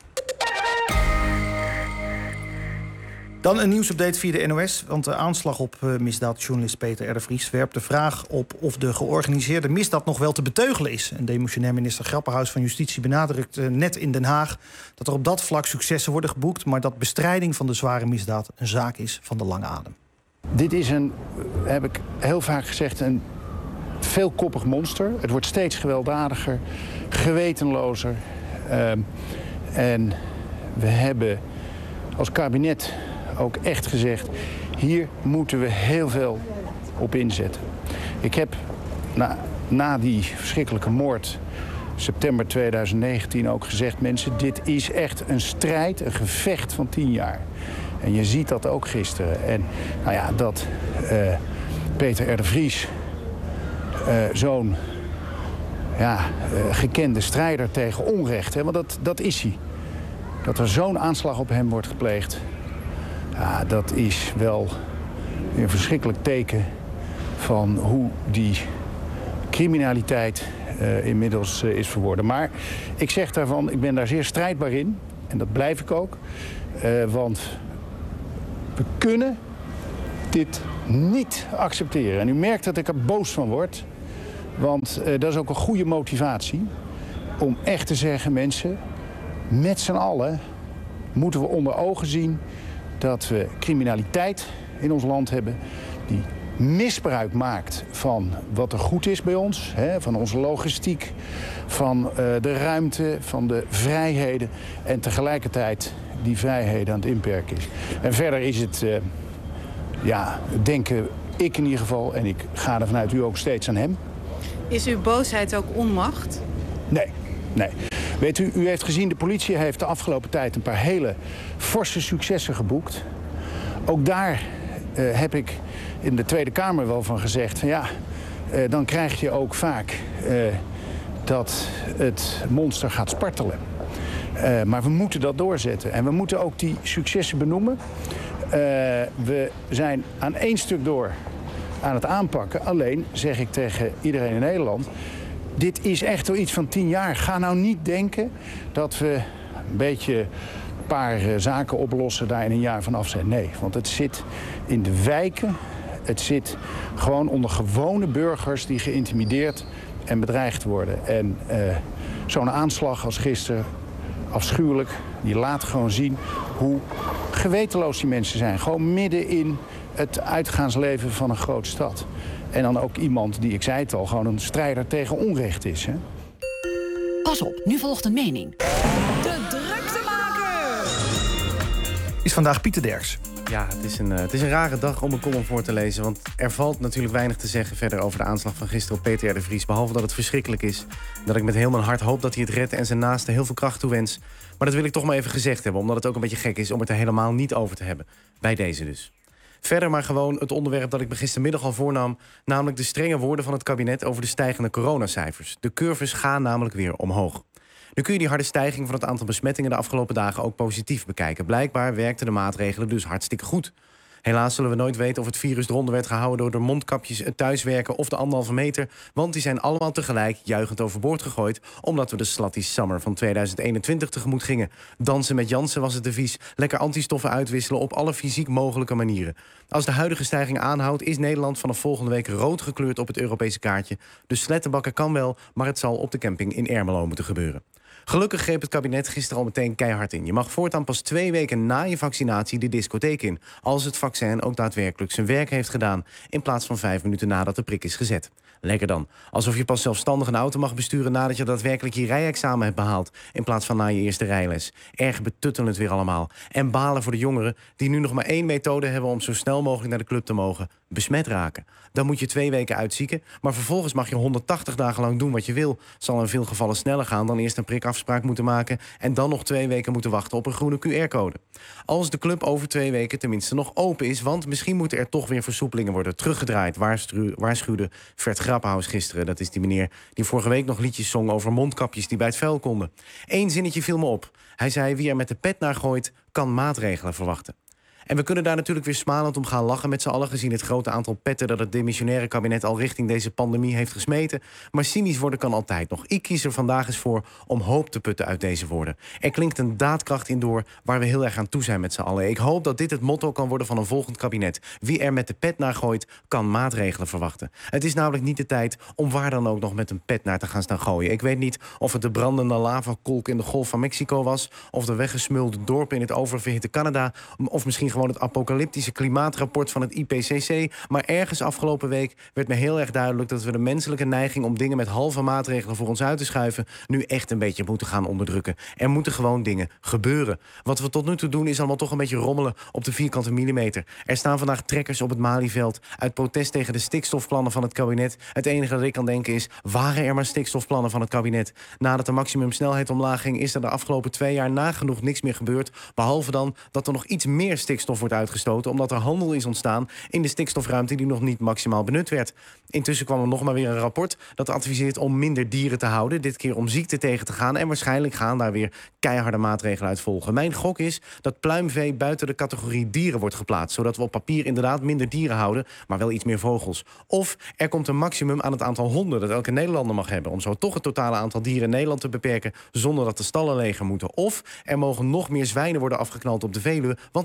Dan een nieuwsupdate via de N O S. Want de aanslag op uh, misdaadjournalist Peter R. de Vries werpt de vraag op of de georganiseerde misdaad nog wel te beteugelen is. En demissionair minister Grapperhaus van Justitie benadrukt uh, net in Den Haag dat er op dat vlak successen worden geboekt, maar dat bestrijding van de zware misdaad een zaak is van de lange adem. Dit is een, heb ik heel vaak gezegd, een veelkoppig monster. Het wordt steeds gewelddadiger, gewetenlozer. Uh, en we hebben als kabinet ook echt gezegd, hier moeten we heel veel op inzetten. Ik heb na, na die verschrikkelijke moord, september tweeduizend negentien, ook gezegd, mensen, dit is echt een strijd, een gevecht van tien jaar. En je ziet dat ook gisteren. En nou ja, dat uh, Peter R. de Vries, uh, zo'n ja, uh, gekende strijder tegen onrecht, hè, want dat, dat is hij. Dat er zo'n aanslag op hem wordt gepleegd, ja, dat is wel een verschrikkelijk teken van hoe die criminaliteit uh, inmiddels uh, is verworden. Maar ik zeg daarvan, ik ben daar zeer strijdbaar in. En dat blijf ik ook. Uh, want we kunnen dit niet accepteren. En u merkt dat ik er boos van word. Want uh, dat is ook een goede motivatie. Om echt te zeggen, mensen, met z'n allen moeten we onder ogen zien dat we criminaliteit in ons land hebben die misbruik maakt van wat er goed is bij ons. Hè, van onze logistiek, van uh, de ruimte, van de vrijheden. En tegelijkertijd die vrijheden aan het inperken is. En verder is het, uh, ja, denken ik in ieder geval, en ik ga er vanuit u ook steeds aan hem. Is uw boosheid ook onmacht? Nee, nee. Weet u, u heeft gezien, de politie heeft de afgelopen tijd een paar hele forse successen geboekt. Ook daar uh, heb ik in de Tweede Kamer wel van gezegd van ja, uh, dan krijg je ook vaak uh, dat het monster gaat spartelen. Uh, maar we moeten dat doorzetten en we moeten ook die successen benoemen. Uh, we zijn aan één stuk door aan het aanpakken. Alleen zeg ik tegen iedereen in Nederland, dit is echt wel iets van tien jaar. Ga nou niet denken dat we een beetje een paar uh, zaken oplossen, daar in een jaar van af zijn. Nee, want het zit in de wijken. Het zit gewoon onder gewone burgers die geïntimideerd en bedreigd worden. En uh, zo'n aanslag als gisteren, afschuwelijk, die laat gewoon zien hoe gewetenloos die mensen zijn. Gewoon midden in het uitgaansleven van een grote stad. En dan ook iemand die, ik zei het al, gewoon een strijder tegen onrecht is. Hè? Pas op, nu volgt een mening. De druktemaker! Is vandaag Pieter Derks. Ja, het is, een, uh, het is een rare dag om een column voor te lezen. Want er valt natuurlijk weinig te zeggen verder over de aanslag van gisteren op Peter R. de Vries. Behalve dat het verschrikkelijk is. Dat ik met heel mijn hart hoop dat hij het redt en zijn naasten heel veel kracht toewens. Maar dat wil ik toch maar even gezegd hebben. Omdat het ook een beetje gek is om het er helemaal niet over te hebben. Bij deze dus. Verder maar gewoon het onderwerp dat ik me gistermiddag al voornam. Namelijk de strenge woorden van het kabinet over de stijgende coronacijfers. De curves gaan namelijk weer omhoog. Nu kun je die harde stijging van het aantal besmettingen de afgelopen dagen ook positief bekijken. Blijkbaar werkten de maatregelen dus hartstikke goed. Helaas zullen we nooit weten of het virus eronder werd gehouden door de mondkapjes, het thuiswerken of de anderhalve meter. Want die zijn allemaal tegelijk juichend overboord gegooid, omdat we de Slutty Summer van tweeduizend eenentwintig tegemoet gingen. Dansen met Jansen was het devies. Lekker antistoffen uitwisselen op alle fysiek mogelijke manieren. Als de huidige stijging aanhoudt, is Nederland vanaf volgende week rood gekleurd op het Europese kaartje. Dus slettenbakken kan wel, maar het zal op de camping in Ermelo moeten gebeuren. Gelukkig greep het kabinet gisteren al meteen keihard in. Je mag voortaan pas twee weken na je vaccinatie de discotheek in, als het vaccin ook daadwerkelijk zijn werk heeft gedaan, in plaats van vijf minuten nadat de prik is gezet. Lekker dan. Alsof je pas zelfstandig een auto mag besturen nadat je daadwerkelijk je rijexamen hebt behaald, in plaats van na je eerste rijles. Erg betuttelend weer allemaal. En balen voor de jongeren die nu nog maar één methode hebben om zo snel mogelijk naar de club te mogen: besmet raken. Dan moet je twee weken uitzieken, maar vervolgens mag je honderdtachtig dagen lang doen wat je wil. Zal in veel gevallen sneller gaan dan eerst een prikafspraak moeten maken en dan nog twee weken moeten wachten op een groene Q R-code. Als de club over twee weken tenminste nog open is, want misschien moeten er toch weer versoepelingen worden teruggedraaid, waarschu- waarschuwde Vert Grappenhaus gisteren. Dat is die meneer die vorige week nog liedjes zong over mondkapjes die bij het vuil konden. Eén zinnetje viel me op. Hij zei: wie er met de pet naar gooit, kan maatregelen verwachten. En we kunnen daar natuurlijk weer smalend om gaan lachen met z'n allen, gezien het grote aantal petten dat het demissionaire kabinet al richting deze pandemie heeft gesmeten. Maar cynisch worden kan altijd nog. Ik kies er vandaag eens voor om hoop te putten uit deze woorden. Er klinkt een daadkracht in door waar we heel erg aan toe zijn met z'n allen. Ik hoop dat dit het motto kan worden van een volgend kabinet. Wie er met de pet naar gooit, kan maatregelen verwachten. Het is namelijk niet de tijd om waar dan ook nog met een pet naar te gaan staan gooien. Ik weet niet of het de brandende lavakolk in de Golf van Mexico was, of de weggesmulde dorpen in het oververhitte Canada, of misschien gewoon het apocalyptische klimaatrapport van het I P C C. Maar ergens afgelopen week werd me heel erg duidelijk dat we de menselijke neiging om dingen met halve maatregelen voor ons uit te schuiven nu echt een beetje moeten gaan onderdrukken. Er moeten gewoon dingen gebeuren. Wat we tot nu toe doen is allemaal toch een beetje rommelen op de vierkante millimeter. Er staan vandaag trekkers op het Malieveld uit protest tegen de stikstofplannen van het kabinet. Het enige dat ik kan denken is: waren er maar stikstofplannen van het kabinet? Nadat de maximumsnelheid omlaag ging, is er de afgelopen twee jaar nagenoeg niks meer gebeurd, behalve dan dat er nog iets meer stikstof wordt uitgestoten, omdat er handel is ontstaan in de stikstofruimte die nog niet maximaal benut werd. Intussen kwam er nog maar weer een rapport dat adviseert om minder dieren te houden, dit keer om ziekte tegen te gaan, en waarschijnlijk gaan daar weer keiharde maatregelen uit volgen. Mijn gok is dat pluimvee buiten de categorie dieren wordt geplaatst, zodat we op papier inderdaad minder dieren houden, maar wel iets meer vogels. Of er komt een maximum aan het aantal honden dat elke Nederlander mag hebben, om zo toch het totale aantal dieren in Nederland te beperken zonder dat de stallen leger moeten. Of er mogen nog meer zwijnen worden afgeknald op de Veluwe, want dan zijn er ook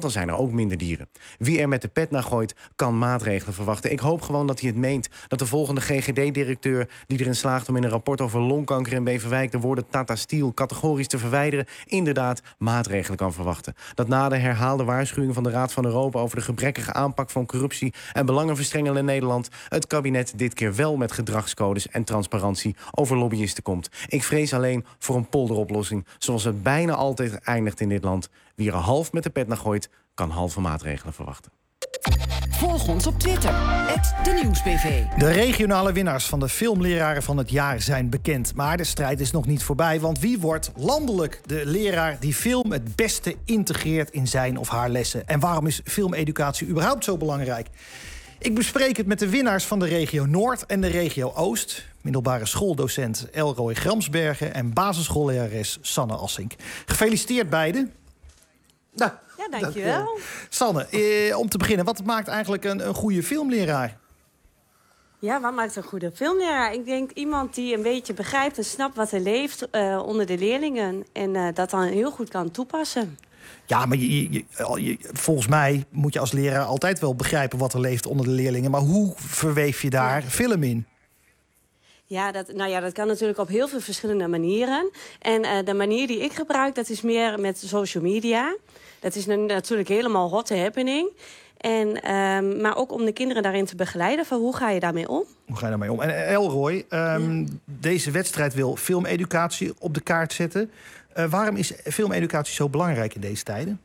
ook minder dieren. Wie er met de pet naar gooit, kan maatregelen verwachten. Ik hoop gewoon dat hij het meent. Dat de volgende G G D-directeur die erin slaagt om in een rapport over longkanker in Beverwijk de woorden Tata Steel categorisch te verwijderen, inderdaad maatregelen kan verwachten. Dat na de herhaalde waarschuwing van de Raad van Europa over de gebrekkige aanpak van corruptie en belangenverstrengeling in Nederland, het kabinet dit keer wel met gedragscodes en transparantie over lobbyisten komt. Ik vrees alleen voor een polderoplossing, zoals het bijna altijd eindigt in dit land. Wie er half met de pet naar gooit, kan halve maatregelen verwachten. Volg ons op Twitter, at de Nieuwsbv. De regionale winnaars van de filmleraren van het jaar zijn bekend. Maar de strijd is nog niet voorbij, want wie wordt landelijk de leraar die film het beste integreert in zijn of haar lessen? En waarom is filmeducatie überhaupt zo belangrijk? Ik bespreek het met de winnaars van de regio Noord en de regio Oost. Middelbare schooldocent Elroy Gramsbergen en basisschoollerares Sanne Assink. Gefeliciteerd beiden. Nou, ja, dankjewel. Uh, Sanne, eh, om te beginnen, wat maakt eigenlijk een, een goede filmleraar? Ja, wat maakt een goede filmleraar? Ik denk iemand die een beetje begrijpt en snapt wat er leeft uh, onder de leerlingen. En uh, dat dan heel goed kan toepassen. Ja, maar je, je, je, volgens mij moet je als leraar altijd wel begrijpen wat er leeft onder de leerlingen. Maar hoe verweef je daar ja. film in? Ja, dat, nou ja, dat kan natuurlijk op heel veel verschillende manieren. En uh, de manier die ik gebruik, dat is meer met social media. Dat is natuurlijk helemaal hot happening. En, um, maar ook om de kinderen daarin te begeleiden van hoe ga je daarmee om? Hoe ga je daarmee om? En Elroy, um, ja. deze wedstrijd wil filmeducatie op de kaart zetten. Uh, waarom is filmeducatie zo belangrijk in deze tijden?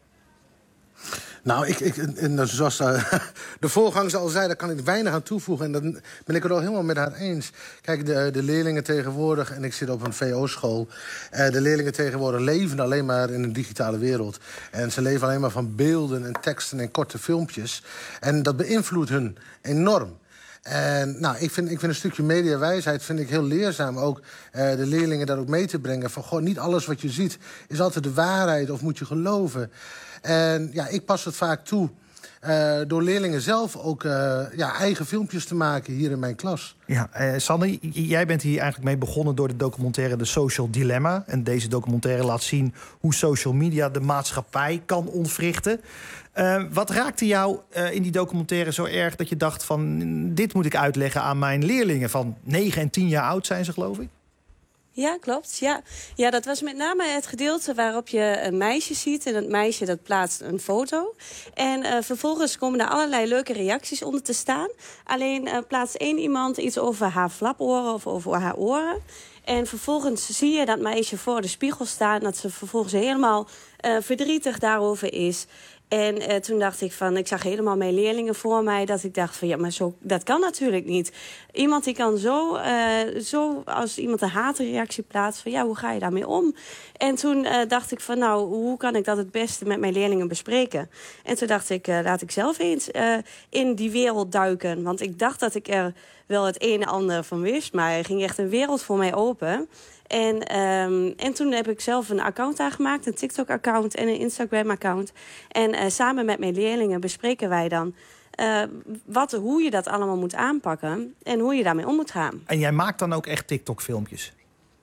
Nou, ik, ik, en zoals uh, de voorgangers al zei, daar kan ik weinig aan toevoegen. En dan ben ik het al helemaal met haar eens. Kijk, de, de leerlingen tegenwoordig, en ik zit op een V O-school... Uh, de leerlingen tegenwoordig leven alleen maar in een digitale wereld. En ze leven alleen maar van beelden en teksten en korte filmpjes. En dat beïnvloedt hun enorm. En nou, ik vind, ik vind een stukje mediawijsheid vind ik heel leerzaam. Ook uh, de leerlingen daar ook mee te brengen. Van, goh, niet alles wat je ziet is altijd de waarheid of moet je geloven. En ja, ik pas het vaak toe uh, door leerlingen zelf ook uh, ja, eigen filmpjes te maken hier in mijn klas. Ja, uh, Sanne, jij bent hier eigenlijk mee begonnen door de documentaire The Social Dilemma. En deze documentaire laat zien hoe social media de maatschappij kan ontwrichten. Uh, wat raakte jou uh, in die documentaire zo erg dat je dacht van dit moet ik uitleggen aan mijn leerlingen van negen en tien jaar oud zijn ze, geloof ik? Ja, klopt. Ja. ja, dat was met name het gedeelte waarop je een meisje ziet. En dat meisje dat plaatst een foto. En uh, vervolgens komen er allerlei leuke reacties onder te staan. Alleen uh, plaatst één iemand iets over haar flaporen of over haar oren. En vervolgens zie je dat meisje voor de spiegel staan. Dat ze vervolgens helemaal uh, verdrietig daarover is. En uh, toen dacht ik van, ik zag helemaal mijn leerlingen voor mij, dat ik dacht van, ja, maar zo, dat kan natuurlijk niet. Iemand die kan zo, uh, zo als iemand een haatreactie plaatst, van ja, hoe ga je daarmee om? En toen uh, dacht ik van, nou, hoe kan ik dat het beste met mijn leerlingen bespreken? En toen dacht ik, uh, laat ik zelf eens uh, in die wereld duiken. Want ik dacht dat ik er wel het een en ander van wist, maar er ging echt een wereld voor mij open. En, um, en toen heb ik zelf een account aangemaakt, een TikTok-account en een Instagram-account. En uh, samen met mijn leerlingen bespreken wij dan uh, wat, hoe je dat allemaal moet aanpakken en hoe je daarmee om moet gaan. En jij maakt dan ook echt TikTok-filmpjes?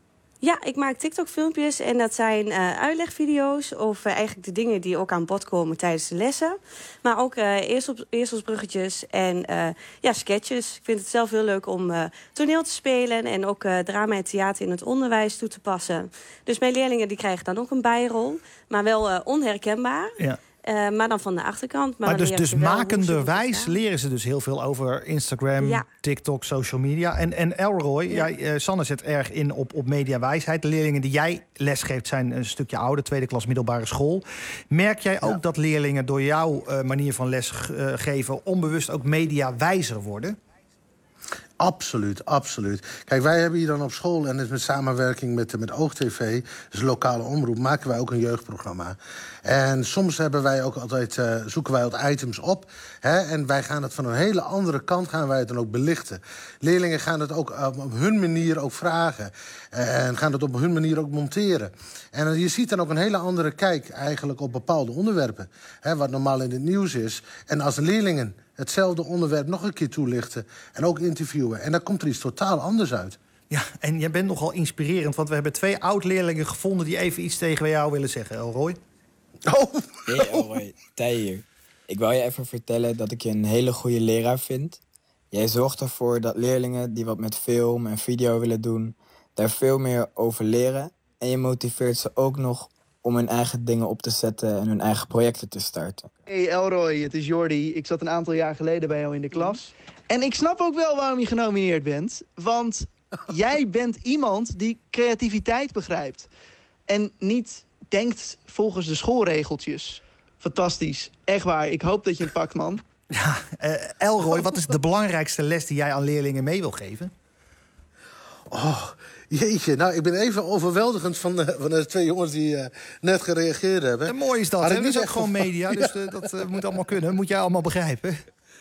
Ja, ik maak TikTok-filmpjes en dat zijn uh, uitlegvideo's over eigenlijk de dingen die ook aan bod komen tijdens de lessen. Maar ook uh, eersels, eerselsbruggetjes en uh, ja, sketches. Ik vind het zelf heel leuk om uh, toneel te spelen en ook uh, drama en theater in het onderwijs toe te passen. Dus mijn leerlingen die krijgen dan ook een bijrol, maar wel uh, onherkenbaar. Ja. Uh, maar dan van de achterkant. Maar, maar dus, dus makenderwijs leren ze dus heel veel over Instagram, ja. TikTok, social media. En, en Elroy, ja. jij, uh, Sanne zet erg in op, op mediawijsheid. De leerlingen die jij lesgeeft zijn een stukje ouder, tweede klas middelbare school. Merk jij ook ja. dat leerlingen door jouw uh, manier van lesgeven uh, onbewust ook mediawijzer worden? Absoluut, absoluut. Kijk, wij hebben hier dan op school, en dus met samenwerking met, met OogTV, dus lokale omroep, maken wij ook een jeugdprogramma. En soms hebben wij ook altijd, uh, zoeken wij wat items op. Hè, en wij gaan het van een hele andere kant gaan wij het dan ook belichten. Leerlingen gaan het ook op, op hun manier ook vragen. En gaan het op hun manier ook monteren. En je ziet dan ook een hele andere kijk eigenlijk op bepaalde onderwerpen. Hè, wat normaal in het nieuws is. En als leerlingen hetzelfde onderwerp nog een keer toelichten en ook interviewen. En dan komt er iets totaal anders uit. Ja, en jij bent nogal inspirerend, want we hebben twee oud-leerlingen gevonden die even iets tegen jou willen zeggen, Elroy. Oh! Hey, Elroy, Tij hier. Ik wil je even vertellen dat ik je een hele goede leraar vind. Jij zorgt ervoor dat leerlingen die wat met film en video willen doen, daar veel meer over leren. En je motiveert ze ook nog om hun eigen dingen op te zetten en hun eigen projecten te starten. Hey Elroy, het is Jordi. Ik zat een aantal jaar geleden bij jou in de klas. En ik snap ook wel waarom je genomineerd bent. Want jij bent iemand die creativiteit begrijpt. En niet denkt volgens de schoolregeltjes. Fantastisch. Echt waar. Ik hoop dat je het pakt, man. Ja, uh, Elroy, wat is de belangrijkste les die jij aan leerlingen mee wil geven? Oh, jeetje. Nou, ik ben even overweldigend van de, van de twee jongens die uh, net gereageerd hebben. En mooi is dat, hè? Dat is ook echt gewoon media, dus uh, dat uh, moet allemaal kunnen. Moet jij allemaal begrijpen.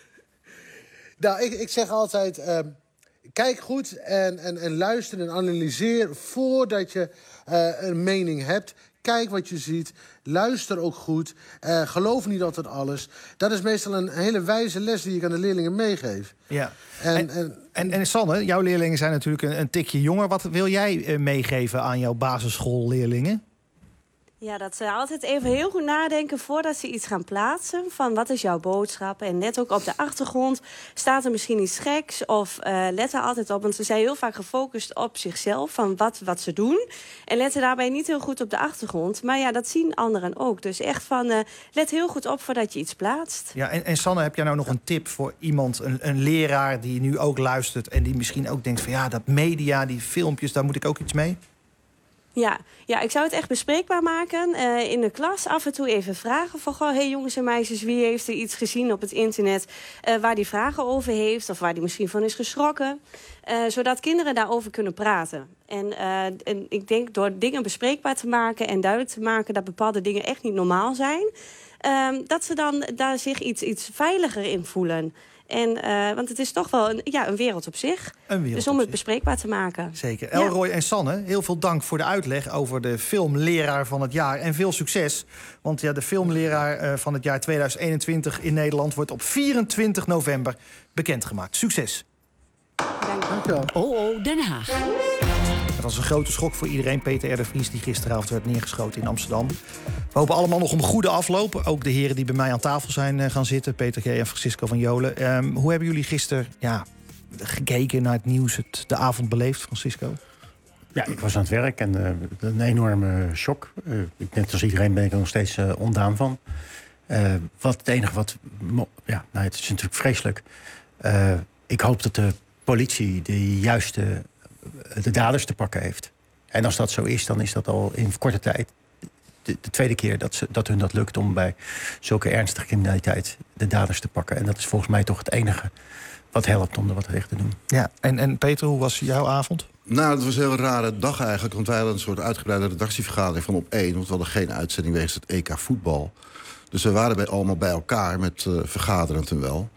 Nou, ik, ik zeg altijd, uh, kijk goed en, en, en luister en analyseer voordat je uh, een mening hebt. Kijk wat je ziet, luister ook goed, uh, geloof niet altijd alles. Dat is meestal een hele wijze les die ik aan de leerlingen meegeef. Ja. En, en, en, en, en Sanne, jouw leerlingen zijn natuurlijk een, een tikje jonger. Wat wil jij uh, meegeven aan jouw basisschoolleerlingen? Ja, dat ze altijd even heel goed nadenken voordat ze iets gaan plaatsen. Van wat is jouw boodschap? En net ook op de achtergrond staat er misschien iets geks. Of uh, let er altijd op, want ze zijn heel vaak gefocust op zichzelf. Van wat, wat ze doen. En letten daarbij niet heel goed op de achtergrond. Maar ja, dat zien anderen ook. Dus echt van, uh, let heel goed op voordat je iets plaatst. Ja, en, en Sanne, heb jij nou nog een tip voor iemand, een, een leraar die nu ook luistert en die misschien ook denkt van ja, dat media, die filmpjes, daar moet ik ook iets mee? Ja, ja, ik zou het echt bespreekbaar maken. Uh, in de klas af en toe even vragen van... Goh, hey jongens en meisjes, wie heeft er iets gezien op het internet... Uh, waar die vragen over heeft of waar die misschien van is geschrokken. Uh, zodat kinderen daarover kunnen praten. En, uh, en ik denk door dingen bespreekbaar te maken en duidelijk te maken... dat bepaalde dingen echt niet normaal zijn... Uh, dat ze dan daar zich iets, iets veiliger in voelen... En, uh, want het is toch wel een, ja, een wereld op zich. Een wereld dus om het bespreekbaar te maken. Zeker. Elroy ja. en Sanne, heel veel dank voor de uitleg over de filmleraar van het jaar. En veel succes. Want ja, de filmleraar uh, van het jaar tweeduizend eenentwintig in Nederland wordt op vierentwintig november bekendgemaakt. Succes. Dank je wel. Oh, oh, Den Haag. Dat was een grote schok voor iedereen. Peter R. de Vries, die gisteravond werd neergeschoten in Amsterdam. We hopen allemaal nog om een goede afloop. Ook de heren die bij mij aan tafel zijn uh, gaan zitten. Peter G. en Francisco van Jolen. Um, hoe hebben jullie gisteren ja, gekeken naar het nieuws, het, de avond beleefd, Francisco? Ja, ik was aan het werk en uh, een enorme shock. Uh, net als iedereen ben ik er nog steeds uh, ondaan van. Uh, wat het enige wat... Ja, nou, het is natuurlijk vreselijk. Uh, ik hoop dat de politie de juiste... de daders te pakken heeft. En als dat zo is, dan is dat al in korte tijd de, de tweede keer dat, ze, dat hun dat lukt om bij zulke ernstige criminaliteit de daders te pakken. En dat is volgens mij toch het enige wat helpt om er wat tegen te doen. Ja, en, en Peter, hoe was jouw avond? Nou, het was een heel rare dag eigenlijk. Want wij hadden een soort uitgebreide redactievergadering van op één. Want we hadden geen uitzending wegens het E K voetbal. Dus we waren bij, allemaal bij elkaar met uh, vergaderend en wel.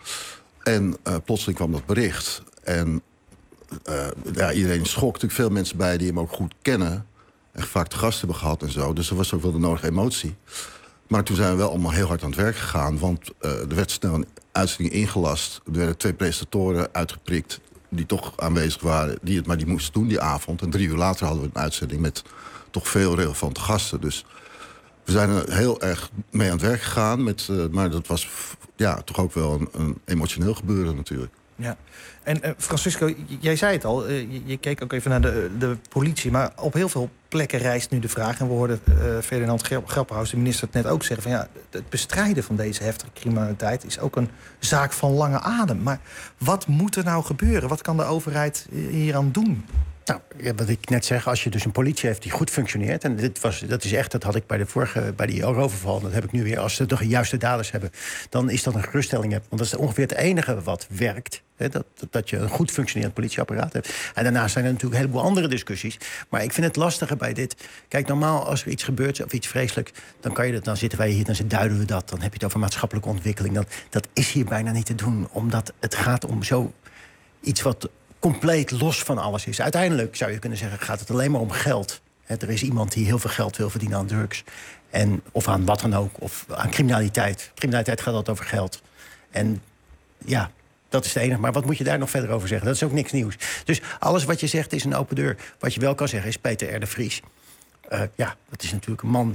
En uh, plotseling kwam dat bericht. En Uh, ja, iedereen schokt. Natuurlijk veel mensen bij die hem ook goed kennen. Echt vaak te gast hebben gehad en zo. Dus er was ook wel de nodige emotie. Maar toen zijn we wel allemaal heel hard aan het werk gegaan. Want uh, er werd snel een uitzending ingelast. Er werden twee presentatoren uitgeprikt die toch aanwezig waren. Die het maar die moesten doen die avond. En drie uur later hadden we een uitzending met toch veel relevante gasten. Dus we zijn er heel erg mee aan het werk gegaan. Met, uh, maar dat was ja, toch ook wel een, een emotioneel gebeuren natuurlijk. Ja. En uh, Francisco, jij zei het al, uh, je, je keek ook even naar de, de politie... maar op heel veel plekken rijst nu de vraag... en we hoorden uh, Ferdinand Grapperhaus, de minister, het net ook zeggen... van ja, het bestrijden van deze heftige criminaliteit... is ook een zaak van lange adem. Maar wat moet er nou gebeuren? Wat kan de overheid hieraan doen? Nou, ja, wat ik net zeg, als je dus een politie heeft die goed functioneert... en dit was, dat is echt, dat had ik bij de vorige, bij die overval... dat heb ik nu weer, als ze de juiste daders hebben... dan is dat een geruststelling. Want dat is ongeveer het enige wat werkt... Hè, dat, dat je een goed functionerend politieapparaat hebt. En daarnaast zijn er natuurlijk een heleboel andere discussies. Maar ik vind het lastige bij dit... Kijk, normaal als er iets gebeurt of iets vreselijk... dan, kan je dat, dan zitten wij hier, dan duiden we dat. Dan heb je het over maatschappelijke ontwikkeling. Dat, dat is hier bijna niet te doen, omdat het gaat om zo iets wat... compleet los van alles is. Uiteindelijk zou je kunnen zeggen, gaat het alleen maar om geld. He, er is iemand die heel veel geld wil verdienen aan drugs. En, of aan wat dan ook, of aan criminaliteit. Criminaliteit gaat altijd over geld. En ja, dat is het enige. Maar wat moet je daar nog verder over zeggen? Dat is ook niks nieuws. Dus alles wat je zegt is een open deur. Wat je wel kan zeggen is Peter R. de Vries. Uh, ja, dat is natuurlijk een man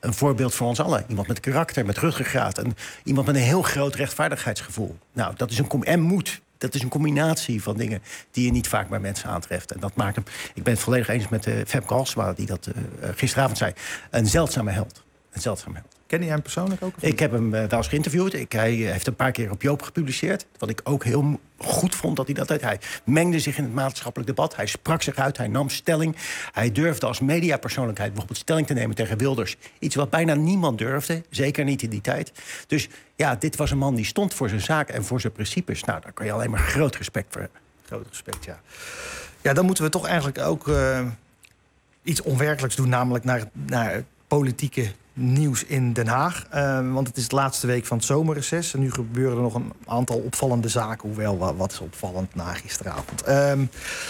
een voorbeeld voor ons allen. Iemand met karakter, met ruggengraat. En iemand met een heel groot rechtvaardigheidsgevoel. Nou, dat is een com- en moed. Dat is een combinatie van dingen die je niet vaak bij mensen aantreft. En dat maakt hem, ik ben het volledig eens met uh, Femke Halsema, die dat uh, gisteravond zei, een zeldzame held. Een zeldzame held. Ken je hem persoonlijk ook? Ik heb hem uh, wel eens geïnterviewd. Ik, hij heeft een paar keer op Joop gepubliceerd. Wat ik ook heel goed vond dat hij dat deed. Hij mengde zich in het maatschappelijk debat. Hij sprak zich uit. Hij nam stelling. Hij durfde als mediapersoonlijkheid bijvoorbeeld stelling te nemen tegen Wilders. Iets wat bijna niemand durfde. Zeker niet in die tijd. Dus ja, dit was een man die stond voor zijn zaak en voor zijn principes. Nou, daar kan je alleen maar groot respect voor hebben. Groot respect, ja. Ja, dan moeten we toch eigenlijk ook uh, iets onwerkelijks doen. Namelijk naar, naar politieke nieuws in Den Haag. Uh, want het is de laatste week van het zomerreces. En nu gebeuren er nog een aantal opvallende zaken. Hoewel, wat, wat is opvallend na gisteravond? Um,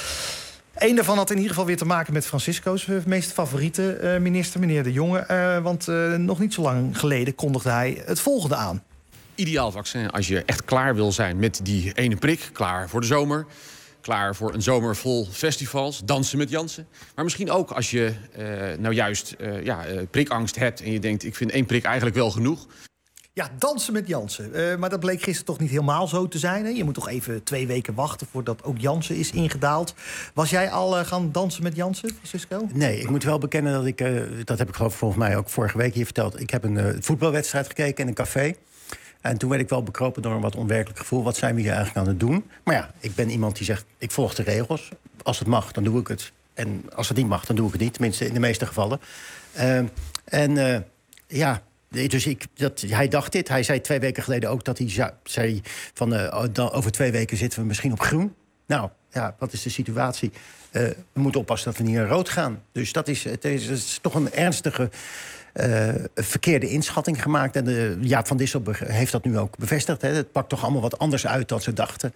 Eén daarvan had in ieder geval weer te maken met Francisco's meest favoriete uh, minister, meneer De Jonge. Uh, want uh, nog niet zo lang geleden kondigde hij het volgende aan. Ideaal vaccin als je echt klaar wil zijn met die ene prik. Klaar voor de zomer. Klaar voor een zomer vol festivals, dansen met Jansen. Maar misschien ook als je uh, nou juist uh, ja, uh, prikangst hebt en je denkt, ik vind één prik eigenlijk wel genoeg. Ja, dansen met Jansen. Uh, maar dat bleek gisteren toch niet helemaal zo te zijn. Hè? Je moet toch even twee weken wachten voordat ook Jansen is ingedaald. Was jij al uh, gaan dansen met Jansen, Francisco? Nee, ik moet wel bekennen dat ik, uh, dat heb ik geloof volgens mij ook vorige week hier verteld. Ik heb een uh, voetbalwedstrijd gekeken in een café. En toen werd ik wel bekropen door een wat onwerkelijk gevoel. Wat zijn we hier eigenlijk aan het doen? Maar ja, ik ben iemand die zegt, ik volg de regels. Als het mag, dan doe ik het. En als het niet mag, dan doe ik het niet. Tenminste, in de meeste gevallen. Uh, en uh, ja, dus ik, dat, hij dacht dit. Hij zei twee weken geleden ook dat hij zei van uh, dan, over twee weken zitten we misschien op groen. Nou, ja, wat is de situatie? Uh, we moeten oppassen dat we niet naar rood gaan. Dus dat is, het is, het is toch een ernstige Uh, verkeerde inschatting gemaakt. En de, Jaap van Dissel heeft dat nu ook bevestigd. Hè. Het pakt toch allemaal wat anders uit dan ze dachten.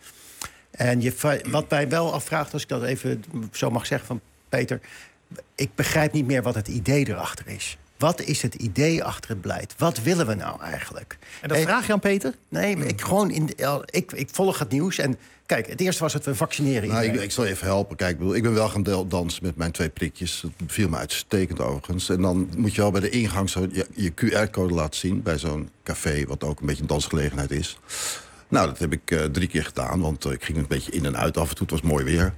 En je, wat mij wel afvraagt, als ik dat even zo mag zeggen van Peter, ik begrijp niet meer wat het idee erachter is. Wat is het idee achter het beleid? Wat willen we nou eigenlijk? En dat vraag je aan Peter? Nee, maar ik, gewoon in, ik, ik volg het nieuws en kijk, het eerste was het we vaccineren. Nou, ik, ik zal even helpen. Kijk, ik, bedoel, ik ben wel gaan dansen met mijn twee prikjes. Dat viel me uitstekend overigens. En dan moet je wel bij de ingang zo je, je Q R-code laten zien bij zo'n café, wat ook een beetje een dansgelegenheid is. Nou, dat heb ik uh, drie keer gedaan, want uh, ik ging een beetje in en uit af en toe. Het was mooi weer.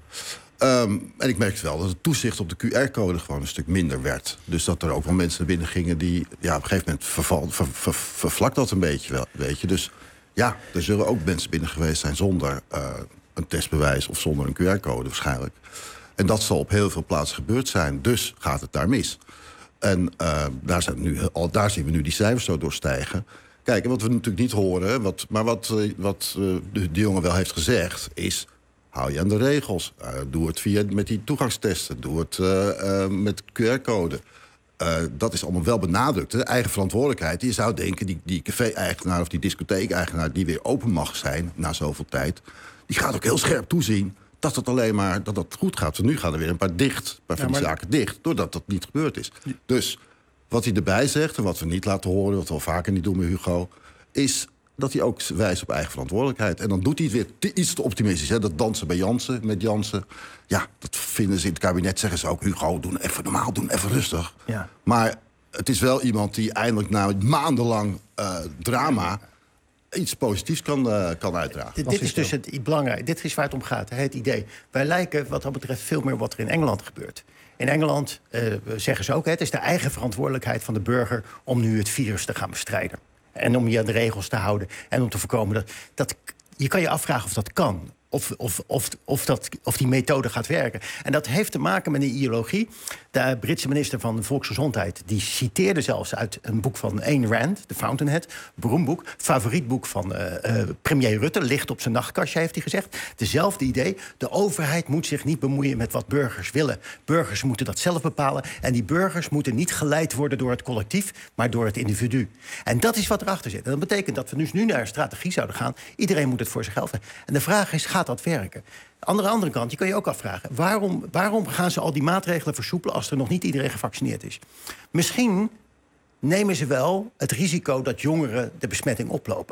Um, en ik merkte wel dat het toezicht op de Q R-code gewoon een stuk minder werd. Dus dat er ook wel mensen naar binnen gingen die ja, op een gegeven moment verval, ver, ver, vervlakt dat een beetje wel, weet je. Dus ja, er zullen ook mensen binnen geweest zijn zonder uh, een testbewijs of zonder een Q R-code waarschijnlijk. En dat zal op heel veel plaatsen gebeurd zijn. Dus gaat het daar mis. En uh, daar, zijn nu, al, daar zien we nu die cijfers zo doorstijgen. Kijk, en wat we natuurlijk niet horen, wat, maar wat, uh, wat uh, de, de jongen wel heeft gezegd, is hou je aan de regels. Uh, doe het via met die toegangstesten. Doe het uh, uh, met Q R-code. Uh, dat is allemaal wel benadrukt. De eigen verantwoordelijkheid. Je zou denken, die, die café-eigenaar of die discotheek-eigenaar die weer open mag zijn na zoveel tijd, die gaat ook heel scherp toezien dat het alleen maar dat dat goed gaat. Want nu gaan er weer een paar dicht, een paar van ja, maar die zaken dicht, doordat dat niet gebeurd is. Ja. Dus wat hij erbij zegt en wat we niet laten horen, wat we wel vaker niet doen met Hugo, is dat hij ook wijst op eigen verantwoordelijkheid. En dan doet hij het weer te, iets te optimistisch. Hè? Dat dansen bij Jansen, met Jansen. Ja, dat vinden ze in het kabinet, zeggen ze ook, Hugo, doe even normaal, doe even rustig. Ja. Maar het is wel iemand die eindelijk na maandenlang uh, drama iets positiefs kan, uh, kan uitdragen. Dit, dit is dus het belangrijk. Dit is waar het om gaat, het idee. Wij lijken wat dat betreft veel meer wat er in Engeland gebeurt. In Engeland uh, zeggen ze ook, hè, het is de eigen verantwoordelijkheid van de burger om nu het virus te gaan bestrijden. En om je aan de regels te houden en om te voorkomen dat, dat je kan je afvragen of dat kan. Of, of, of, of, dat, of die methode gaat werken. En dat heeft te maken met een ideologie. De Britse minister van Volksgezondheid die citeerde zelfs uit een boek van Ayn Rand, The Fountainhead, beroemd boek, favoriet boek van uh, uh, premier Rutte, ligt op zijn nachtkastje, heeft hij gezegd. Dezelfde idee, de overheid moet zich niet bemoeien met wat burgers willen. Burgers moeten dat zelf bepalen en die burgers moeten niet geleid worden door het collectief, maar door het individu. En dat is wat erachter zit. En dat betekent dat we dus nu naar een strategie zouden gaan. Iedereen moet het voor zichzelf hebben. En de vraag is, gaat dat werken? Aan de andere kant, je kan je ook afvragen, waarom, waarom gaan ze al die maatregelen versoepelen als er nog niet iedereen gevaccineerd is? Misschien nemen ze wel het risico dat jongeren de besmetting oplopen.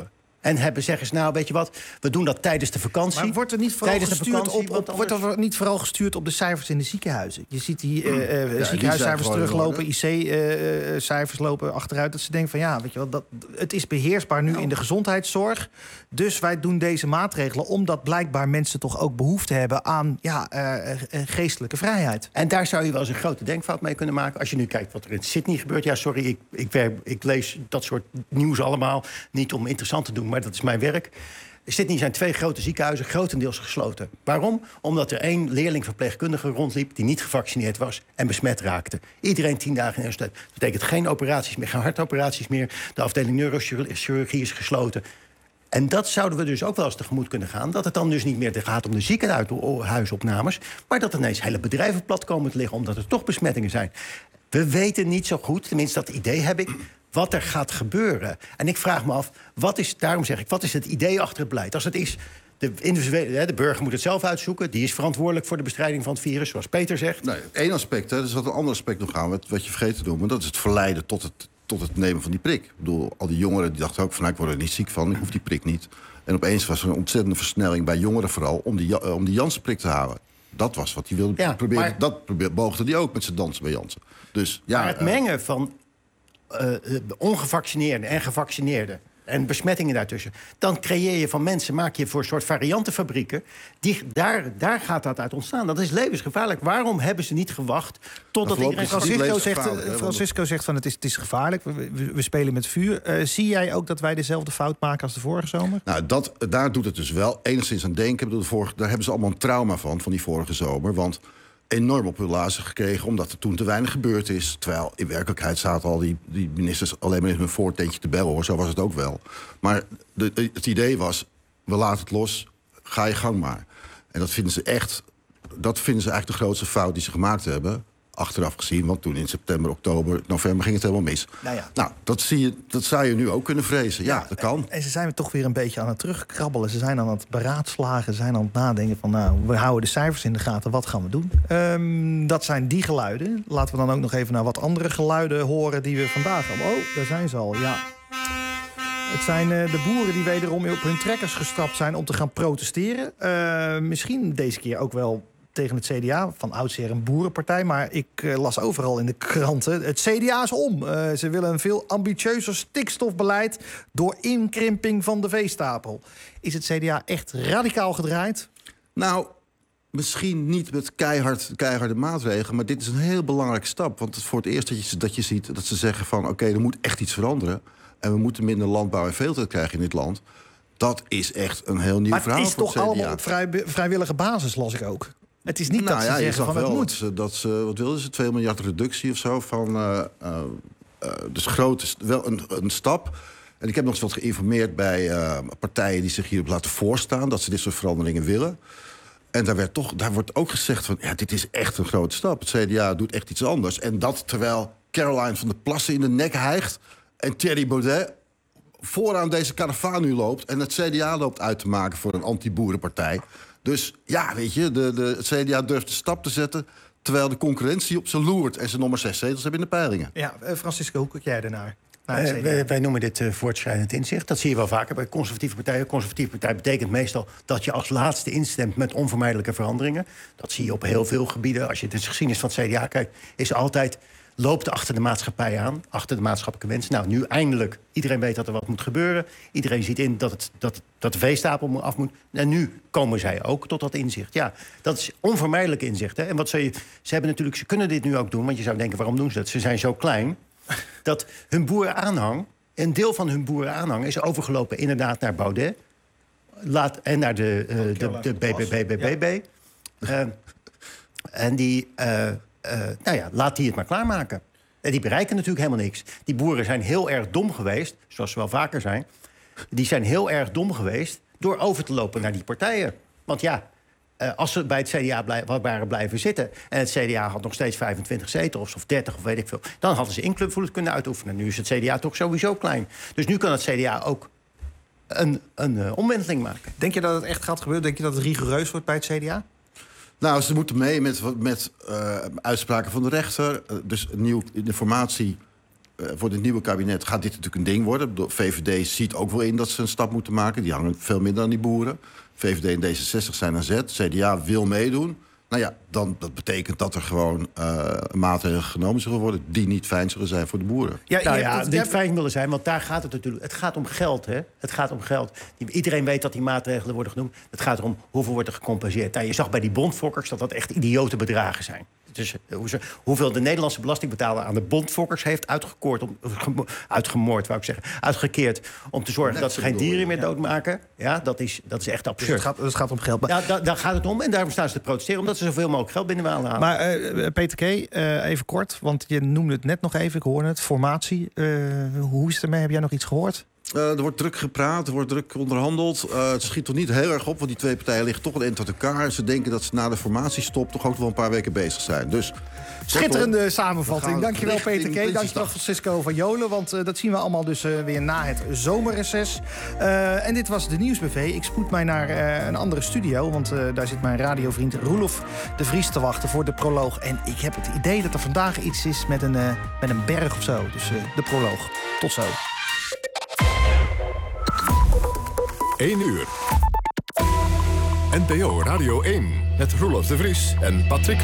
En hebben, zeggen ze, nou, weet je wat, we doen dat tijdens de vakantie. Maar wordt er niet vooral, tijdens gestuurd, de vakantie, op, op, wordt er niet vooral gestuurd op de cijfers in de ziekenhuizen? Je ziet die uh, uh, ja, ziekenhuiscijfers die teruglopen, I C-cijfers uh, lopen achteruit. Dat ze denken van ja, weet je wel, dat, het is beheersbaar nu in de gezondheidszorg. Dus wij doen deze maatregelen omdat blijkbaar mensen toch ook behoefte hebben aan ja, uh, uh, geestelijke vrijheid. En daar zou je wel eens een grote denkfout mee kunnen maken. Als je nu kijkt wat er in Sydney gebeurt. Ja, sorry, ik, ik, werk, ik lees dat soort nieuws allemaal. Niet om interessant te doen, maar dat is mijn werk. In Sydney zijn twee grote ziekenhuizen grotendeels gesloten. Waarom? Omdat er één leerlingverpleegkundige rondliep die niet gevaccineerd was en besmet raakte. Iedereen tien dagen in huisarrest. Dat betekent geen operaties meer, geen hartoperaties meer. De afdeling neurochirurgie is gesloten. En dat zouden we dus ook wel eens tegemoet kunnen gaan. Dat het dan dus niet meer gaat om de ziekenhuisopnames, maar dat ineens hele bedrijven plat komen te liggen omdat er toch besmettingen zijn. We weten niet zo goed, tenminste dat idee heb ik, wat er gaat gebeuren. En ik vraag me af, wat is, daarom zeg ik, wat is het idee achter het beleid? Als het is, de, individuele, de burger moet het zelf uitzoeken. Die is verantwoordelijk voor de bestrijding van het virus, zoals Peter zegt. Nee, één aspect, hè, er zat een ander aspect nog aan, wat, wat je vergeten te doen. Dat is het verleiden tot het, tot het nemen van die prik. Ik bedoel, al die jongeren die dachten ook van, nou, ik word er niet ziek van, ik hoef die prik niet. En opeens was er een ontzettende versnelling bij jongeren vooral om die, uh, om die Janssen-prik te halen. Dat was wat hij wilde ja, proberen. Maar, dat probeerde, boogde hij ook met zijn dansen bij Janssen. Dus, ja, maar het mengen van uh, ongevaccineerden en gevaccineerden en besmettingen daartussen, dan creëer je van mensen, maak je voor een soort variantenfabrieken. Die, daar, daar gaat dat uit ontstaan. Dat is levensgevaarlijk. Waarom hebben ze niet gewacht totdat iedereen... Francisco zegt, Francisco zegt van het is, het is gevaarlijk. We, we, we spelen met vuur. Uh, zie jij ook dat wij dezelfde fout maken als de vorige zomer? Nou, dat, daar doet het dus wel enigszins aan denken. De vorige, daar hebben ze allemaal een trauma van, van die vorige zomer. Want enorm op hun lazen gekregen, omdat er toen te weinig gebeurd is. Terwijl in werkelijkheid zaten al die, die ministers alleen maar in hun voortentje te bellen, hoor. Zo was het ook wel. Maar de, de, het idee was, we laten het los, ga je gang maar. En dat vinden ze echt, dat vinden ze eigenlijk de grootste fout die ze gemaakt hebben. Achteraf gezien, want toen in september, oktober, november ging het helemaal mis. Nou, ja. nou dat, zie je, dat zou je nu ook kunnen vrezen. Ja, ja, dat kan. En ze zijn toch weer een beetje aan het terugkrabbelen. Ze zijn aan het beraadslagen, ze zijn aan het nadenken van, nou, we houden de cijfers in de gaten, wat gaan we doen? Um, dat zijn die geluiden. Laten we dan ook nog even naar wat andere geluiden horen die we vandaag hebben. Oh, daar zijn ze al, ja. Het zijn uh, de boeren die wederom op hun trekkers gestapt zijn om te gaan protesteren. Uh, misschien deze keer ook wel tegen het C D A, van oudsher een boerenpartij. Maar ik uh, las overal in de kranten, het C D A is om. Uh, ze willen een veel ambitieuzer stikstofbeleid door inkrimping van de veestapel. Is het C D A echt radicaal gedraaid? Nou, misschien niet met keihard, keiharde maatregelen, maar dit is een heel belangrijke stap. Want het is voor het eerst dat je, dat je ziet dat ze zeggen van, oké, okay, er moet echt iets veranderen. En we moeten minder landbouw en veeteelt krijgen in dit land. Dat is echt een heel nieuw maar verhaal voor het C D A. Het is toch allemaal op vrij, vrijwillige basis, las ik ook. Het is niet nou, dat ze ja, zeggen van het moet. Dat ze, dat ze, wat wilden ze, twee miljard reductie of zo van... Uh, uh, uh, dus groot is wel een, een stap. En ik heb nog eens wat geïnformeerd bij uh, partijen die zich hierop laten voorstaan, dat ze dit soort veranderingen willen. En daar, werd toch, daar wordt ook gezegd van, ja, dit is echt een grote stap. Het C D A doet echt iets anders. En dat terwijl Caroline van der Plassen in de nek hijgt en Thierry Baudet vooraan deze karavaan nu loopt en het C D A loopt uit te maken voor een anti-boerenpartij. Dus ja, weet je, de, de, het C D A durft de stap te zetten, terwijl de concurrentie op ze loert en ze nog maar zes zetels hebben in de peilingen. Ja, uh, Francisco, hoe kijk jij ernaar? Uh, wij, wij noemen dit uh, voortschrijdend inzicht. Dat zie je wel vaker bij conservatieve partijen. Conservatieve partij betekent meestal dat je als laatste instemt met onvermijdelijke veranderingen. Dat zie je op heel veel gebieden. Als je de geschiedenis van het C D A kijkt, is altijd loopt achter de maatschappij aan, achter de maatschappelijke wens. Nou, nu eindelijk, iedereen weet dat er wat moet gebeuren. Iedereen ziet in dat, het, dat, dat de veestapel af moet. En nu komen zij ook tot dat inzicht. Ja, dat is onvermijdelijk inzicht. Hè? En wat ze, ze hebben natuurlijk, ze kunnen dit nu ook doen, want je zou denken, waarom doen ze dat? Ze zijn zo klein dat hun boerenaanhang, een deel van hun boerenaanhang is overgelopen inderdaad naar Baudet. Laat, en naar de, uh, de, de B B B B B B. Ja. Uh, en die... Uh, Uh, nou ja, laat die het maar klaarmaken. En die bereiken natuurlijk helemaal niks. Die boeren zijn heel erg dom geweest, zoals ze wel vaker zijn. Die zijn heel erg dom geweest door over te lopen naar die partijen. Want ja, uh, als ze bij het C D A blij, waren blijven zitten en het C D A had nog steeds vijfentwintig zetels of dertig of weet ik veel, dan hadden ze invloed kunnen uitoefenen. Nu is het C D A toch sowieso klein. Dus nu kan het C D A ook een, een uh, omwenteling maken. Denk je dat het echt gaat gebeuren? Denk je dat het rigoureus wordt bij het C D A? Nou, ze moeten mee met, met uh, uitspraken van de rechter. Uh, dus nieuwe informatie uh, voor het nieuwe kabinet gaat dit natuurlijk een ding worden. De V V D ziet ook wel in dat ze een stap moeten maken. Die hangen veel minder aan die boeren. V V D en D zesenzestig zijn aan zet. C D A wil meedoen. Nou ja, dan, dat betekent dat er gewoon uh, maatregelen genomen zullen worden die niet fijn zullen zijn voor de boeren. Ja, nou ja, niet fijn willen zijn, want daar gaat het natuurlijk. Het gaat om geld, hè? Het gaat om geld. Iedereen weet dat die maatregelen worden genoemd. Het gaat erom hoeveel wordt er gecompenseerd. Nou, je zag bij die bondfokkers dat dat echt idiote bedragen zijn. Dus hoeveel de Nederlandse belastingbetaler aan de bondfokkers heeft uitgekoord, om, uitgemoord, wou ik zeggen, uitgekeerd, om te zorgen Net dat ze geen dieren door, meer ja. doodmaken. Ja, dat is, dat is echt absurd. Dus het, gaat, het gaat om geld. Maar... Ja, da, daar gaat het om en daarom staan ze te protesteren, omdat ze zoveel mogelijk geld binnen willen halen. Maar uh, Peter K., uh, even kort, want je noemde het net nog even, ik hoorde het, formatie. Uh, hoe is het ermee? Heb jij nog iets gehoord? Uh, er wordt druk gepraat, er wordt druk onderhandeld. Uh, het schiet toch niet heel erg op, want die twee partijen liggen toch een eind uit elkaar. Ze denken dat ze na de formatiestop toch ook wel een paar weken bezig zijn. Dus, schitterende kortom, samenvatting. Dankjewel Peter K. Dankjewel Francisco van Jolen, want uh, dat zien we allemaal dus uh, weer na het zomerreces. Uh, en dit was de Nieuwsbv. Ik spoed mij naar uh, een andere studio, want uh, daar zit mijn radiovriend Roelof de Vries te wachten voor de proloog. En ik heb het idee dat er vandaag iets is met een, uh, met een berg of zo. Dus uh, de proloog. Tot zo. één uur. N P O Radio één met Roelof de Vries en Patrick